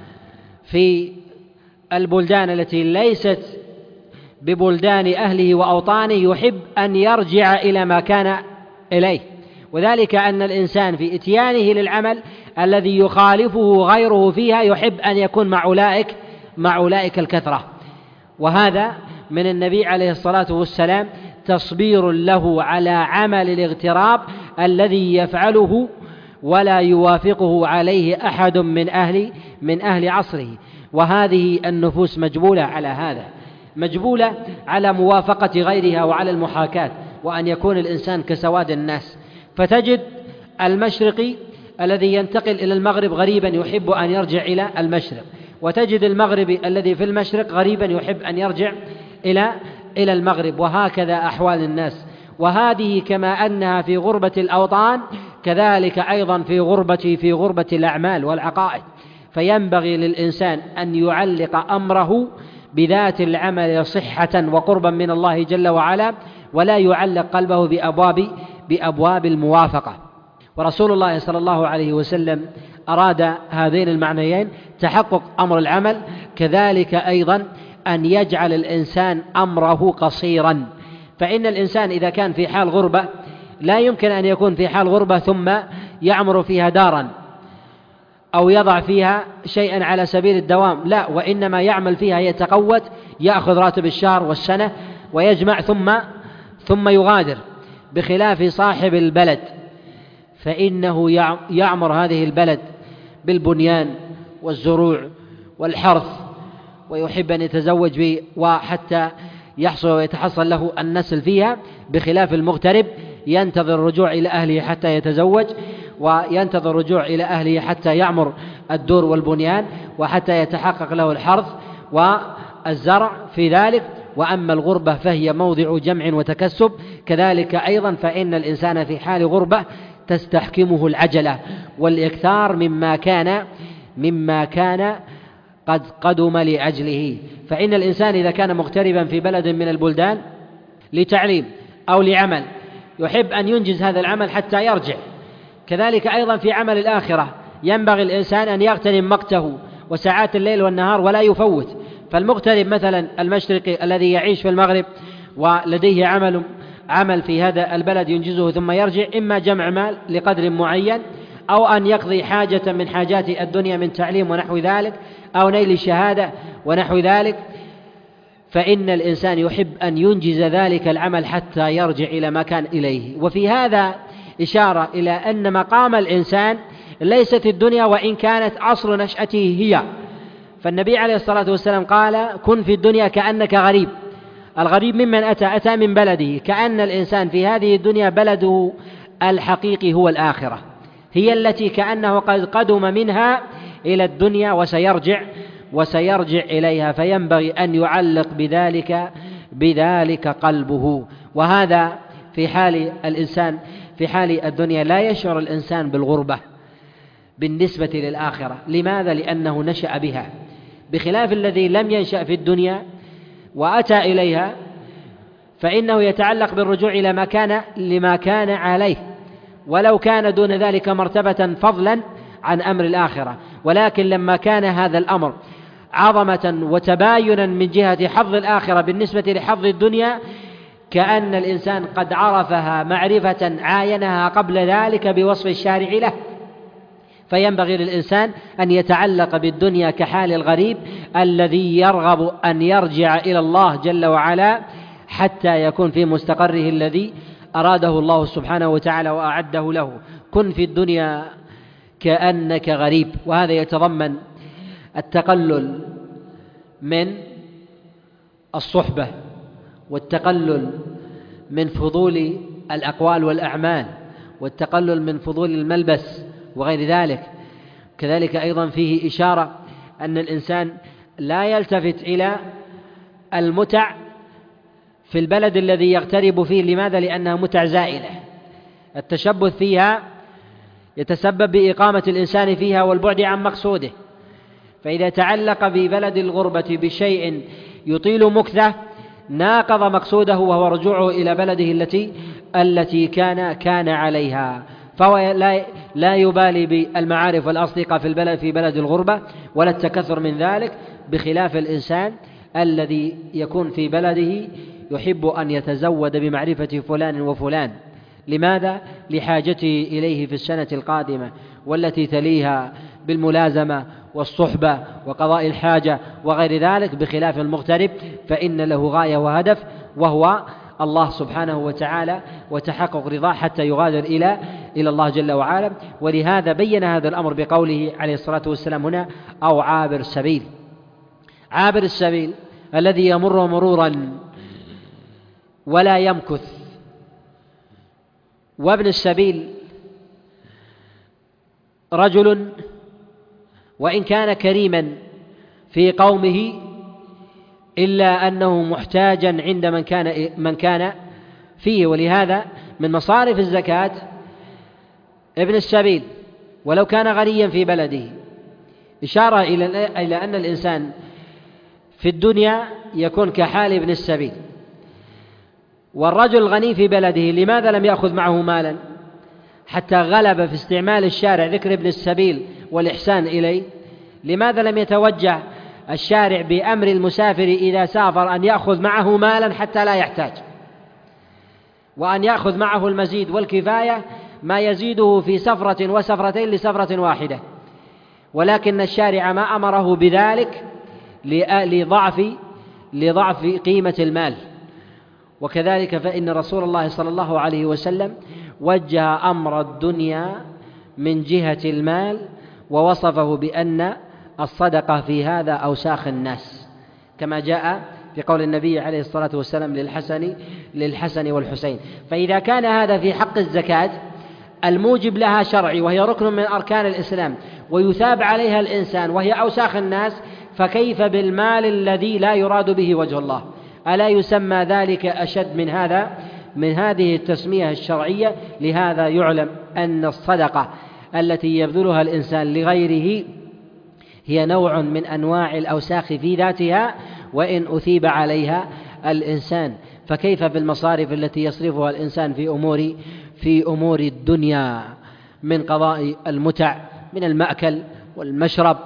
في البلدان التي ليست ببلدان أهله وأوطانه يحب أن يرجع إلى ما كان إليه، وذلك أن الإنسان في إتيانه للعمل الذي يخالفه غيره فيها يحب أن يكون مع أولئك مع أولئك الكثرة. وهذا من النبي عليه الصلاة والسلام تصبير له على عمل الاغتراب الذي يفعله ولا يوافقه عليه أحد من أهل من أهل عصره. وهذه النفوس مجبولة على هذا، مجبولة على موافقة غيرها وعلى المحاكاة، وأن يكون الإنسان كسواد الناس. فتجد المشرقي الذي ينتقل إلى المغرب غريبا يحب أن يرجع إلى المشرق، وتجد المغربي الذي في المشرق غريبا يحب أن يرجع إلى إلى المغرب، وهكذا أحوال الناس. وهذه كما أنها في غربة الأوطان كذلك أيضا في غربة في غربة الأعمال والعقائد. فينبغي للإنسان أن يعلق أمره بذات العمل صحة وقربا من الله جل وعلا، ولا يعلق قلبه بأبواب بأبواب الموافقة. ورسول الله صلى الله عليه وسلم أراد هذين المعنيين، تحقق أمر العمل، كذلك أيضا أن يجعل الإنسان أمره قصيرا. فإن الإنسان إذا كان في حال غربة لا يمكن أن يكون في حال غربة ثم يعمر فيها دارا أو يضع فيها شيئا على سبيل الدوام، لا، وإنما يعمل فيها يتقوت، يأخذ راتب الشهر والسنة ويجمع ثم ثم يغادر. بخلاف صاحب البلد فإنه يعمر هذه البلد بالبنيان والزروع والحرث، ويحب أن يتزوج به وحتى يحصل ويتحصل له النسل فيها، بخلاف المغترب ينتظر الرجوع إلى أهله حتى يتزوج، وينتظر الرجوع إلى أهله حتى يعمر الدور والبنيان وحتى يتحقق له الحرث والزرع في ذلك. وأما الغربة فهي موضع جمع وتكسب، كذلك أيضا فإن الإنسان في حال غربة تستحكمه العجلة والإكثار مما كان مما كان قد قدم لأجله. فإن الإنسان إذا كان مغتربا في بلد من البلدان لتعليم أو لعمل يحب أن ينجز هذا العمل حتى يرجع. كذلك أيضا في عمل الآخرة ينبغي الإنسان أن يغتنم وقته وساعات الليل والنهار ولا يفوت. فالمغترب مثلا المشرقي الذي يعيش في المغرب ولديه عمل عمل في هذا البلد ينجزه ثم يرجع، إما جمع مال لقدر معين، أو أن يقضي حاجة من حاجات الدنيا من تعليم ونحو ذلك، أو نيل شهادة ونحو ذلك، فإن الإنسان يحب أن ينجز ذلك العمل حتى يرجع إلى ما كان إليه. وفي هذا إشارة إلى أن مقام الإنسان ليست الدنيا وإن كانت أصل نشأته هي. فالنبي عليه الصلاة والسلام قال كن في الدنيا كأنك غريب. الغريب ممن أتى أتى من بلده، كأن الإنسان في هذه الدنيا بلده الحقيقي هو الآخرة، هي التي كأنه قد قدم منها إلى الدنيا وسيرجع وسيرجع إليها، فينبغي أن يعلق بذلك بذلك قلبه. وهذا في حال الإنسان في حال الدنيا لا يشعر الإنسان بالغربة بالنسبة للآخرة. لماذا؟ لأنه نشأ بها، بخلاف الذي لم ينشأ في الدنيا وأتى إليها فإنه يتعلق بالرجوع إلى ما كان لما كان عليه. ولو كان دون ذلك مرتبة فضلا عن أمر الآخرة. ولكن لما كان هذا الأمر عظمة وتباينا من جهة حظ الآخرة بالنسبة لحظ الدنيا، كأن الإنسان قد عرفها معرفة عاينها قبل ذلك بوصف الشارع له. فينبغي للإنسان أن يتعلق بالدنيا كحال الغريب الذي يرغب أن يرجع إلى الله جل وعلا حتى يكون في مستقره الذي أراده الله سبحانه وتعالى وأعده له. كن في الدنيا كأنك غريب، وهذا يتضمن التقلل من الصحبة والتقلل من فضول الأقوال والأعمال والتقلل من فضول الملبس وغير ذلك. كذلك أيضا فيه إشارة أن الإنسان لا يلتفت إلى المتع في البلد الذي يغترب فيه. لماذا؟ لأنها متع زائلة، التشبث فيها يتسبب بإقامة الإنسان فيها والبعد عن مقصوده. فإذا تعلق ببلد الغربة بشيء يطيل مكثه ناقض مقصوده وهو رجوعه إلى بلده التي التي كان كان عليها. فهو لا لا يبالي بالمعارف والأصدقاء في البلد في بلد الغربة ولا التكثر من ذلك، بخلاف الإنسان الذي يكون في بلده يحب أن يتزود بمعرفة فلان وفلان. لماذا؟ لحاجته إليه في السنة القادمة والتي تليها بالملازمة والصحبة وقضاء الحاجة وغير ذلك، بخلاف المغترب فإن له غاية وهدف وهو الله سبحانه وتعالى وتحقق رضاه حتى يغادر إلى إلى الله جل وعلا. ولهذا بين هذا الأمر بقوله عليه الصلاة والسلام هنا أو عابر السبيل. عابر السبيل الذي يمر مرورا ولا يمكث. وابن السبيل رجل وإن كان كريما في قومه إلا أنه محتاجا عند من كان من كان فيه. ولهذا من مصارف الزكاة ابن السبيل ولو كان غنيا في بلده. إشارة إلى أن الإنسان في الدنيا يكون كحال ابن السبيل. والرجل الغني في بلده لماذا لم يأخذ معه مالا حتى غلب في استعمال الشارع ذكر ابن السبيل والإحسان إليه؟ لماذا لم يتوجه الشارع بأمر المسافر إذا سافر أن يأخذ معه مالا حتى لا يحتاج، وأن يأخذ معه المزيد والكفاية ما يزيده في سفرة وسفرتين لسفرة واحدة؟ ولكن الشارع ما أمره بذلك لضعف لضعف قيمة المال. وكذلك فإن رسول الله صلى الله عليه وسلم وجه أمر الدنيا من جهة المال ووصفه بأن الصدقة في هذا أوساخ الناس، كما جاء في قول النبي عليه الصلاة والسلام للحسن للحسن والحسين. فإذا كان هذا في حق الزكاة الموجب لها شرعي وهي ركن من أركان الإسلام ويثاب عليها الإنسان وهي أوساخ الناس، فكيف بالمال الذي لا يراد به وجه الله؟ ألا يسمى ذلك أشد من هذا من هذه التسمية الشرعية؟ لهذا يعلم أن الصدقة التي يبذلها الإنسان لغيره هي نوع من أنواع الأوساخ في ذاتها وإن أثيب عليها الإنسان. فكيف بالمصارف التي يصرفها الإنسان في أمور في أمور الدنيا من قضاء المتع من المأكل والمشرب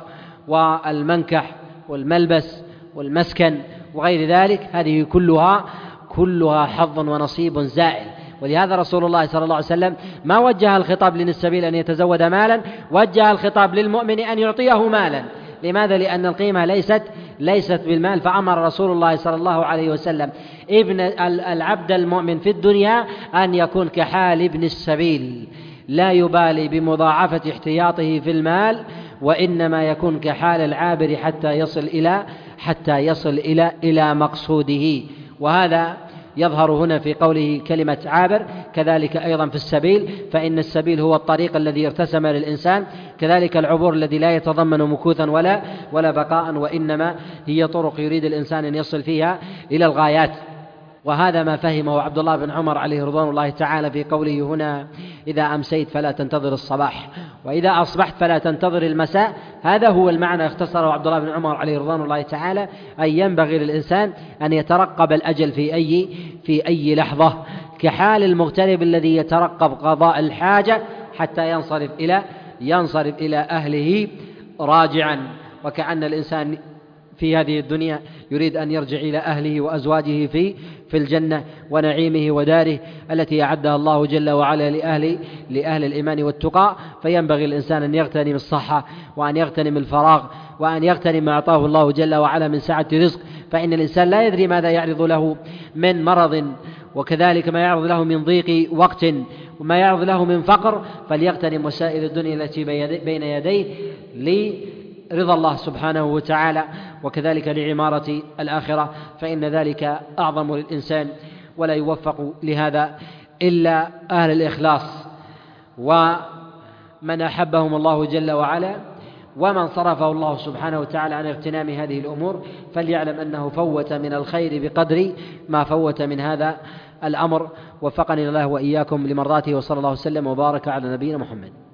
والمنكح والملبس والمسكن وغير ذلك؟ هذه كلها كلها حظ ونصيب زائل. ولهذا رسول الله صلى الله عليه وسلم ما وجه الخطاب لابن السبيل أن يتزود مالا، وجه الخطاب للمؤمن أن يعطيه مالا. لماذا؟ لأن القيمة ليست ليست بالمال. فأمر رسول الله صلى الله عليه وسلم ابن العبد المؤمن في الدنيا أن يكون كحال ابن السبيل، لا يبالي بمضاعفة احتياطه في المال، وإنما يكون كحال العابر حتى يصل إلى حتى يصل إلى إلى مقصوده. وهذا يظهر هنا في قوله كلمة عابر. كذلك أيضا في السبيل، فإن السبيل هو الطريق الذي ارتسم للإنسان، كذلك العبور الذي لا يتضمن مكوثا ولا ولا بقاء، وإنما هي طرق يريد الإنسان أن يصل فيها إلى الغايات. وهذا ما فهمه عبد الله بن عمر عليه رضوان الله تعالى في قوله هنا إذا أمسيت فلا تنتظر الصباح وإذا أصبحت فلا تنتظر المساء. هذا هو المعنى اختصره عبد الله بن عمر عليه رضوان الله تعالى، أي ينبغي للإنسان أن يترقب الأجل في أي في أي لحظة كحال المغترب الذي يترقب قضاء الحاجة حتى ينصرف إلى ينصرف إلى أهله راجعا، وكأن الإنسان في هذه الدنيا يريد أن يرجع إلى أهله وأزواجه في في الجنة ونعيمه وداره التي أعدها الله جل وعلا لأهل لأهل الإيمان والتقى. فينبغي الإنسان أن يغتنم الصحة وأن يغتنم الفراغ وأن يغتنم ما أعطاه الله جل وعلا من سعة رزق، فإن الإنسان لا يدري ماذا يعرض له من مرض، وكذلك ما يعرض له من ضيق وقت وما يعرض له من فقر، فليغتنم وسائل الدنيا التي بين يديه لرضا الله سبحانه وتعالى، وكذلك لعمارة الآخرة، فإن ذلك أعظم للإنسان، ولا يوفق لهذا إلا أهل الإخلاص ومن أحبهم الله جل وعلا، ومن صرفه الله سبحانه وتعالى عن اغتنام هذه الأمور فليعلم أنه فوت من الخير بقدر ما فوت من هذا الأمر. وفقني الله وإياكم لمرضاته، وصلى الله وسلم وبارك على نبينا محمد.